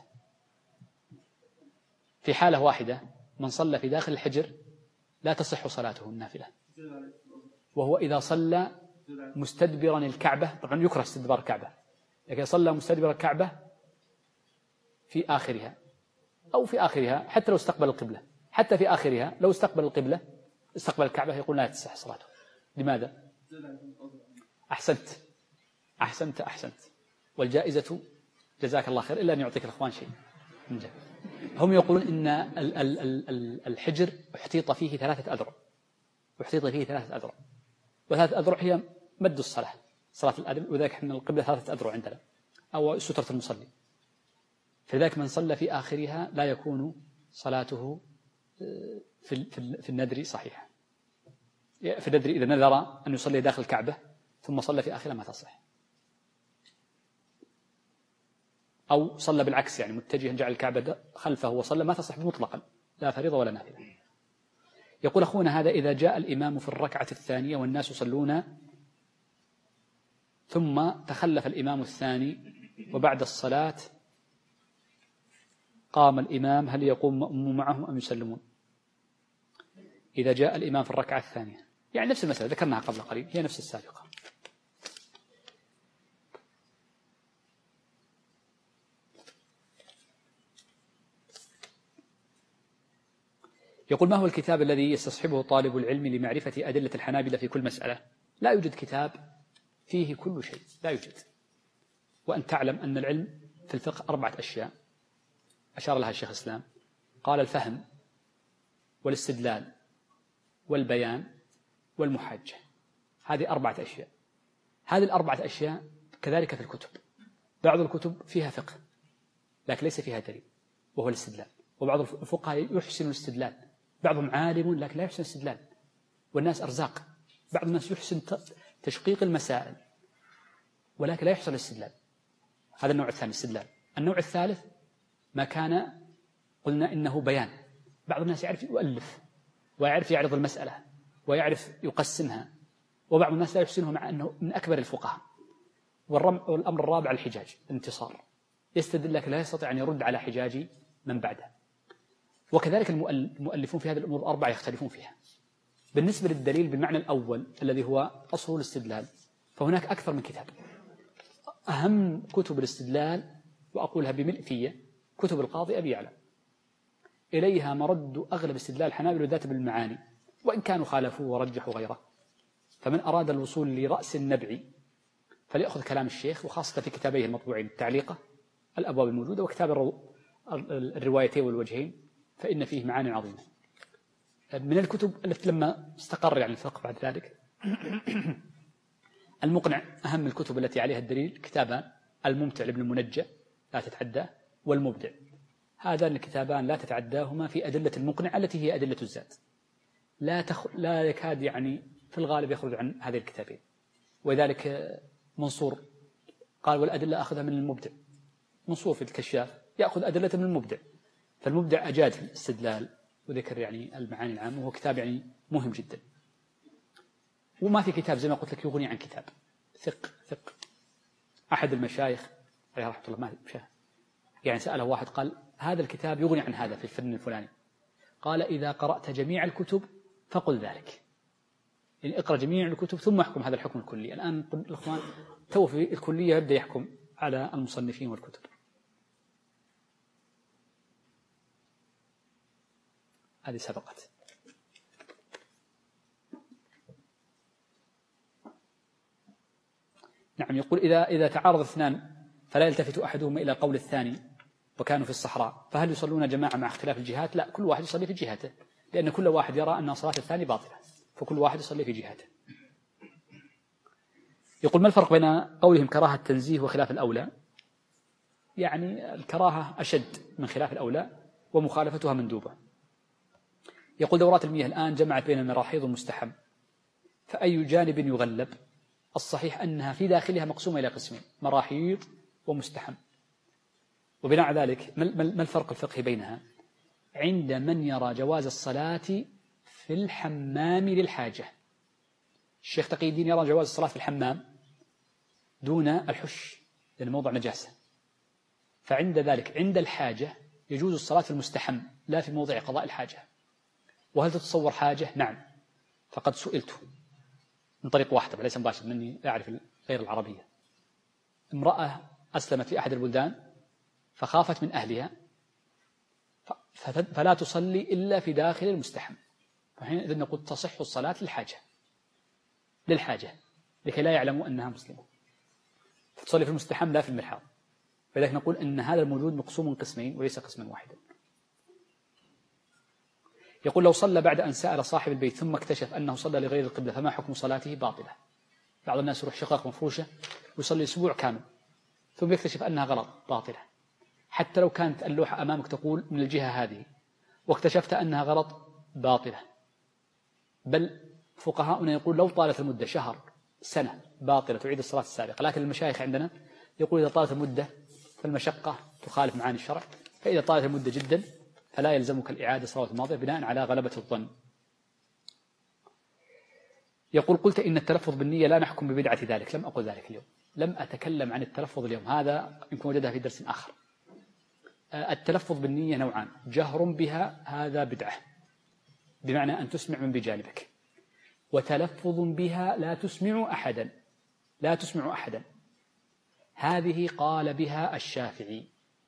في حالة واحدة من صلى في داخل الحجر لا تصح صلاته النافلة، وهو إذا صلى مستدبرا الكعبة. طبعا يكره استدبار الكعبة، لكن صلى مستدبر الكعبة في آخرها أو في آخرها، حتى لو استقبل القبلة، حتى في آخرها لو استقبل القبلة استقبل الكعبة يقول لا تصح صلاته. لماذا؟ أحسنت. والجائزة جزاك الله خير، إلا أن يعطيك الأخوان شيء. هم يقولون إن الحجر احتيط فيه 3 أذرع، و3 أذرع هي مد الصلاة، صلاة الأدم، وذلك احنا القبلة 3 أذرع عندنا، أو سترة المصلي. فلذلك من صلى في آخرها لا يكون صلاته في الندر صحيحة. فندري إذا نذر أن يصلي داخل الكعبة ثم صلى في آخرها ما تصح، أو صلى بالعكس يعني متجها جعل الكعبة خلفه وصلى، ما تصح مطلقا لا فريضة ولا نافلة. يقول أخونا هذا: إذا جاء الإمام في الركعة الثانية والناس يصلون ثم تخلف الإمام الثاني وبعد الصلاة قام الإمام، هل يقوم مأموم معهم أم يسلمون؟ إذا جاء الإمام في الركعة الثانية، يعني نفس المسألة ذكرناها قبل قليل، هي نفس السابقة. يقول: ما هو الكتاب الذي يستصحبه طالب العلم لمعرفة أدلة الحنابلة في كل مسألة؟ لا يوجد كتاب فيه كل شيء، لا يوجد. وأن تعلم أن العلم في الفقه 4 أشياء أشار لها الشيخ الإسلام، قال: الفهم والاستدلال والبيان والمحاجة. هذه 4 أشياء. هذه 4 أشياء كذلك في الكتب. بعض الكتب فيها فقه لكن ليس فيها دليل وهو الاستدلال، وبعض الفقهاء يحسن الاستدلال، بعضهم عالم لكن لا يحسن الاستدلال، والناس أرزاق. بعض الناس يحسن تشقيق المسائل ولكن لا يحسن الاستدلال. هذا النوع الثاني الاستدلال. النوع الثالث ما كان قلنا إنه بيان. بعض الناس يعرف يؤلف ويعرف يعرض المسألة ويعرف يقسمها، وبعض الناس لا يحسنه مع أنه من أكبر الفقهاء. والأمر الرابع الحجاج، الانتصار، يستدل لكن لا يستطيع أن يرد على حجاج من بعده. وكذلك المؤلفون في هذه الأمور ال4 يختلفون فيها. بالنسبة للدليل بالمعنى الأول الذي هو أصل الاستدلال، فهناك أكثر من كتاب. أهم كتب الاستدلال وأقولها بملء فيه كتب القاضي أبي يعلى، إليها مرد أغلب استدلال الحنابلة ذات بالمعاني، وإن كانوا خالفوا ورجحوا غيره. فمن أراد الوصول لرأس النبع فليأخذ كلام الشيخ، وخاصة في كتابيه المطبوعين التعليقة الأبواب الموجودة وكتاب الروايتين والوجهين، فإن فيه معاني عظيمة. من الكتب التي لما استقر يعني الفقه بعد ذلك المقنع، أهم الكتب التي عليها الدليل كتابان: الممتع لابن المنجى لا تتعداه، والمبدع. هذان الكتابان لا تتعداهما في أدلة المقنع التي هي أدلة الزاد. لا يكاد يعني في الغالب يخرج عن هذه الكتابين. وذلك منصور قال: والأدلة أخذها من المبدع. منصور في الكشاف يأخذ أدلة من المبدع. فالمبدع أجاد في الاستدلال وذكر يعني المعاني العامة، وهو كتاب يعني مهم جدا. وما في كتاب زي ما قلت لك يغني عن كتاب ثق. أحد المشايخ عليه رحمة الله ما مشاه يعني سأله واحد قال: هذا الكتاب يغني عن هذا في الفن الفلاني. قال: إذا قرأت جميع الكتب فقل ذلك، يعني اقرأ جميع الكتب ثم احكم هذا الحكم الكلي. الآن الأخوان تو في الكلية يبدأ يحكم على المصنفين والكتب. هذه سبقت. نعم. يقول: إذا تعارض اثنان فلا يلتفت أحدهما إلى قول الثاني وكانوا في الصحراء، فهل يصلون جماعة مع اختلاف الجهات؟ لا، كل واحد يصلي في جهته، لأن كل واحد يرى أن صلاة الثاني باطلة، فكل واحد يصلي في جهته. يقول: ما الفرق بين قولهم كراهة التنزيه وخلاف الأولى؟ يعني الكراهة أشد من خلاف الأولى ومخالفتها مندوبة. يقول: دورات المياه الآن جمعت بين المراحيض والمستحم، فأي جانب يغلب؟ الصحيح أنها في داخلها مقسومة إلى قسمين: مراحيض ومستحم. وبناء على ذلك ما الفرق الفقهي بينها؟ عند من يرى جواز الصلاة في الحمام للحاجة. الشيخ تقي الدين يرى جواز الصلاة في الحمام دون الحش لأن موضع نجاسة، فعند ذلك عند الحاجة يجوز الصلاة في المستحم لا في موضع قضاء الحاجة. وهل تتصور حاجة؟ نعم. فقد سئلت من طريق واحدة ليس مباشر مني أعرف غير العربية. امرأة أسلمت في أحد البلدان فخافت من أهلها فلا تصلي إلا في داخل المستحم، فحينئذ نقول تصح الصلاة للحاجة لكي لا يعلموا أنها مسلمة، فتصلي في المستحم لا في المرحاض. فلذلك نقول أن هذا الموجود مقسوم قسمين وليس قسما واحدا. يقول: لو صلى بعد أن سأل صاحب البيت ثم اكتشف أنه صلى لغير القبلة فما حكم صلاته؟ باطلة. بعض الناس يروح شقق مفروشة ويصلي أسبوع كامل ثم يكتشف أنها غلط، باطلة. حتى لو كانت اللوحة أمامك تقول من الجهة هذه واكتشفت أنها غلط، باطلة. بل فقهاؤنا يقول لو طالت المدة شهر سنة باطلة تعيد الصلاة السابقة، لكن المشايخ عندنا يقول إذا طالت المدة فالمشقة تخالف معاني الشرع، فإذا طالت المدة جدا فلا يلزمك الإعادة الصلاة الماضية بناء على غلبة الظن. يقول قلت إن التلفظ بالنية لا نحكم ببدعة ذلك. لم أقل ذلك اليوم، لم أتكلم عن التلفظ اليوم، هذا يمكن وجدها في درس آخر. التلفظ بالنية نوعان: جهر بها هذا بدعة بمعنى أن تسمع من بجانبك، وتلفظ بها لا تسمع أحدا، لا تسمع أحدا. هذه قال بها الشافعي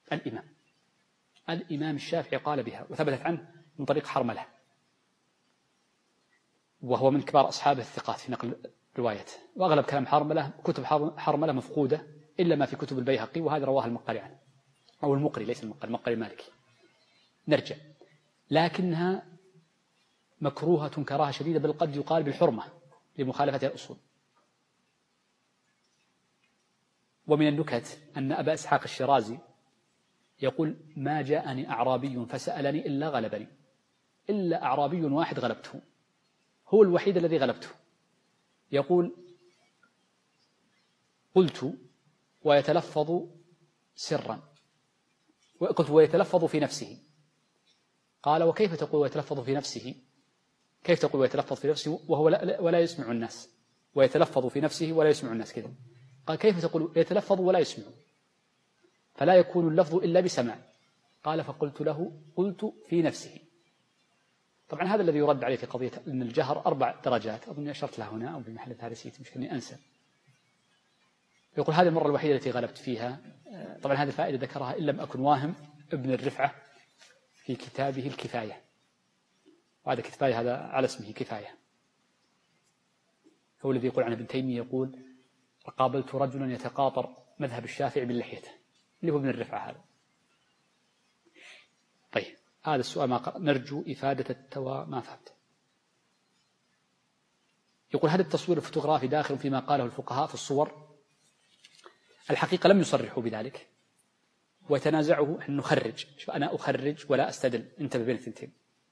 الإمام الشافعي قال بها، وثبتت عنه من طريق حرملة، وهو من كبار أصحاب الثقات في نقل روايته، وأغلب كلام كتب حرملة مفقودة إلا ما في كتب البيهقي، وهذا رواه المقري عنه، أو المقري، ليس المقري المالكي. نرجع، لكنها مكروهة كراهة شديدة، بل قد يقال بالحرمة لمخالفتها الأصول. ومن النكت أن أبا إسحاق الشيرازي يقول: ما جاءني أعرابي فسألني إلا غلبني، إلا أعرابي واحد غلبته، هو الوحيد الذي غلبته. يقول: قلت ويتلفظ سرا، وقلت ويتلفظ في نفسه. قال: وكيف تقول ويتلفظ في نفسه؟ كيف تقول ويتلفظ في نفسه وهو ولا يسمع الناس؟ ويتلفظ في نفسه ولا يسمع الناس كذا. قال: كيف تقول يتلفظ ولا يسمع؟ فلا يكون اللفظ إلا بسماع. قال: فقلت له: قلت في نفسه. طبعا هذا الذي يرد عليه في قضية أن الجهر 4 درجات، أظني أشرت لها هنا أو بمحل هذا نسيت، مشكلة أنسى. يقول: هذه المرة الوحيدة التي غلبت فيها. طبعا هذه الفائدة ذكرها إن لم أكن واهم ابن الرفعة في كتابه الكفاية، وهذا كفاية هذا على اسمه كفاية، هو الذي يقول عن ابن تيمية، يقول: قابلت رجلا يتقاطر مذهب الشافعي باللحية، اللي هو ابن الرفعة هذا. طيب هذا السؤال نرجو إفادة التوى ما فهمت. يقول: هل التصوير الفوتوغرافي داخل فيما قاله الفقهاء في الصور؟ الحقيقة لم يصرحوا بذلك، وتنازعه أن نخرج، أنا أخرج ولا أستدل، انتبه بين الثنتين.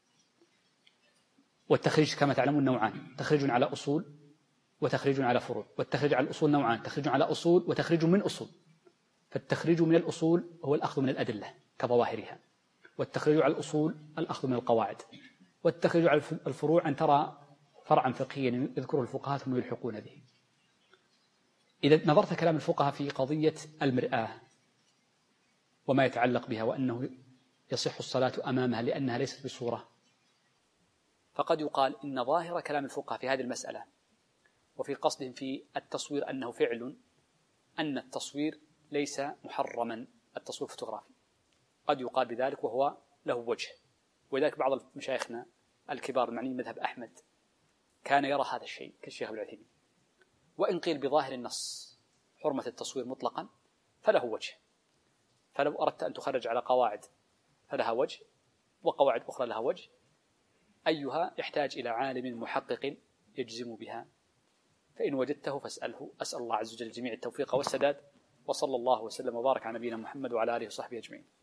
والتخريج كما تعلمون نوعان: تخريج على أصول وتخريج على فروع. والتخريج على الأصول نوعان: تخريج على أصول وتخريج من أصول. فالتخريج من الأصول هو الأخذ من الأدلة كظواهرها، والتخريج على الأصول الأخذ من القواعد، والتخريج على الفروع أن ترى فرعا فقهيا يذكره الفقهاء ثم يلحقون به. إذا نظرت كلام الفقهاء في قضية المرآة وما يتعلق بها وأنه يصح الصلاة أمامها لأنها ليست بصورة، فقد يقال إن ظاهر كلام الفقهاء في هذه المسألة وفي قصدهم في التصوير أنه فعل، أن التصوير ليس محرما، التصوير الفوتوغرافي قد يقال بذلك وهو له وجه. ولذلك بعض مشايخنا الكبار المعنيين مذهب أحمد كان يرى هذا الشيء كالشيخ العثيمين. وإن قيل بظاهر النص حرمة التصوير مطلقا فله وجه، فلو أردت أن تخرج على قواعد فلها وجه، وقواعد أخرى لها وجه، أيها يحتاج إلى عالم محقق يجزم بها، فإن وجدته فاسأله. أسأل الله عز وجل جميع التوفيق والسداد، وصلى الله وسلم وبارك على نبينا محمد وعلى آله وصحبه أجمعين.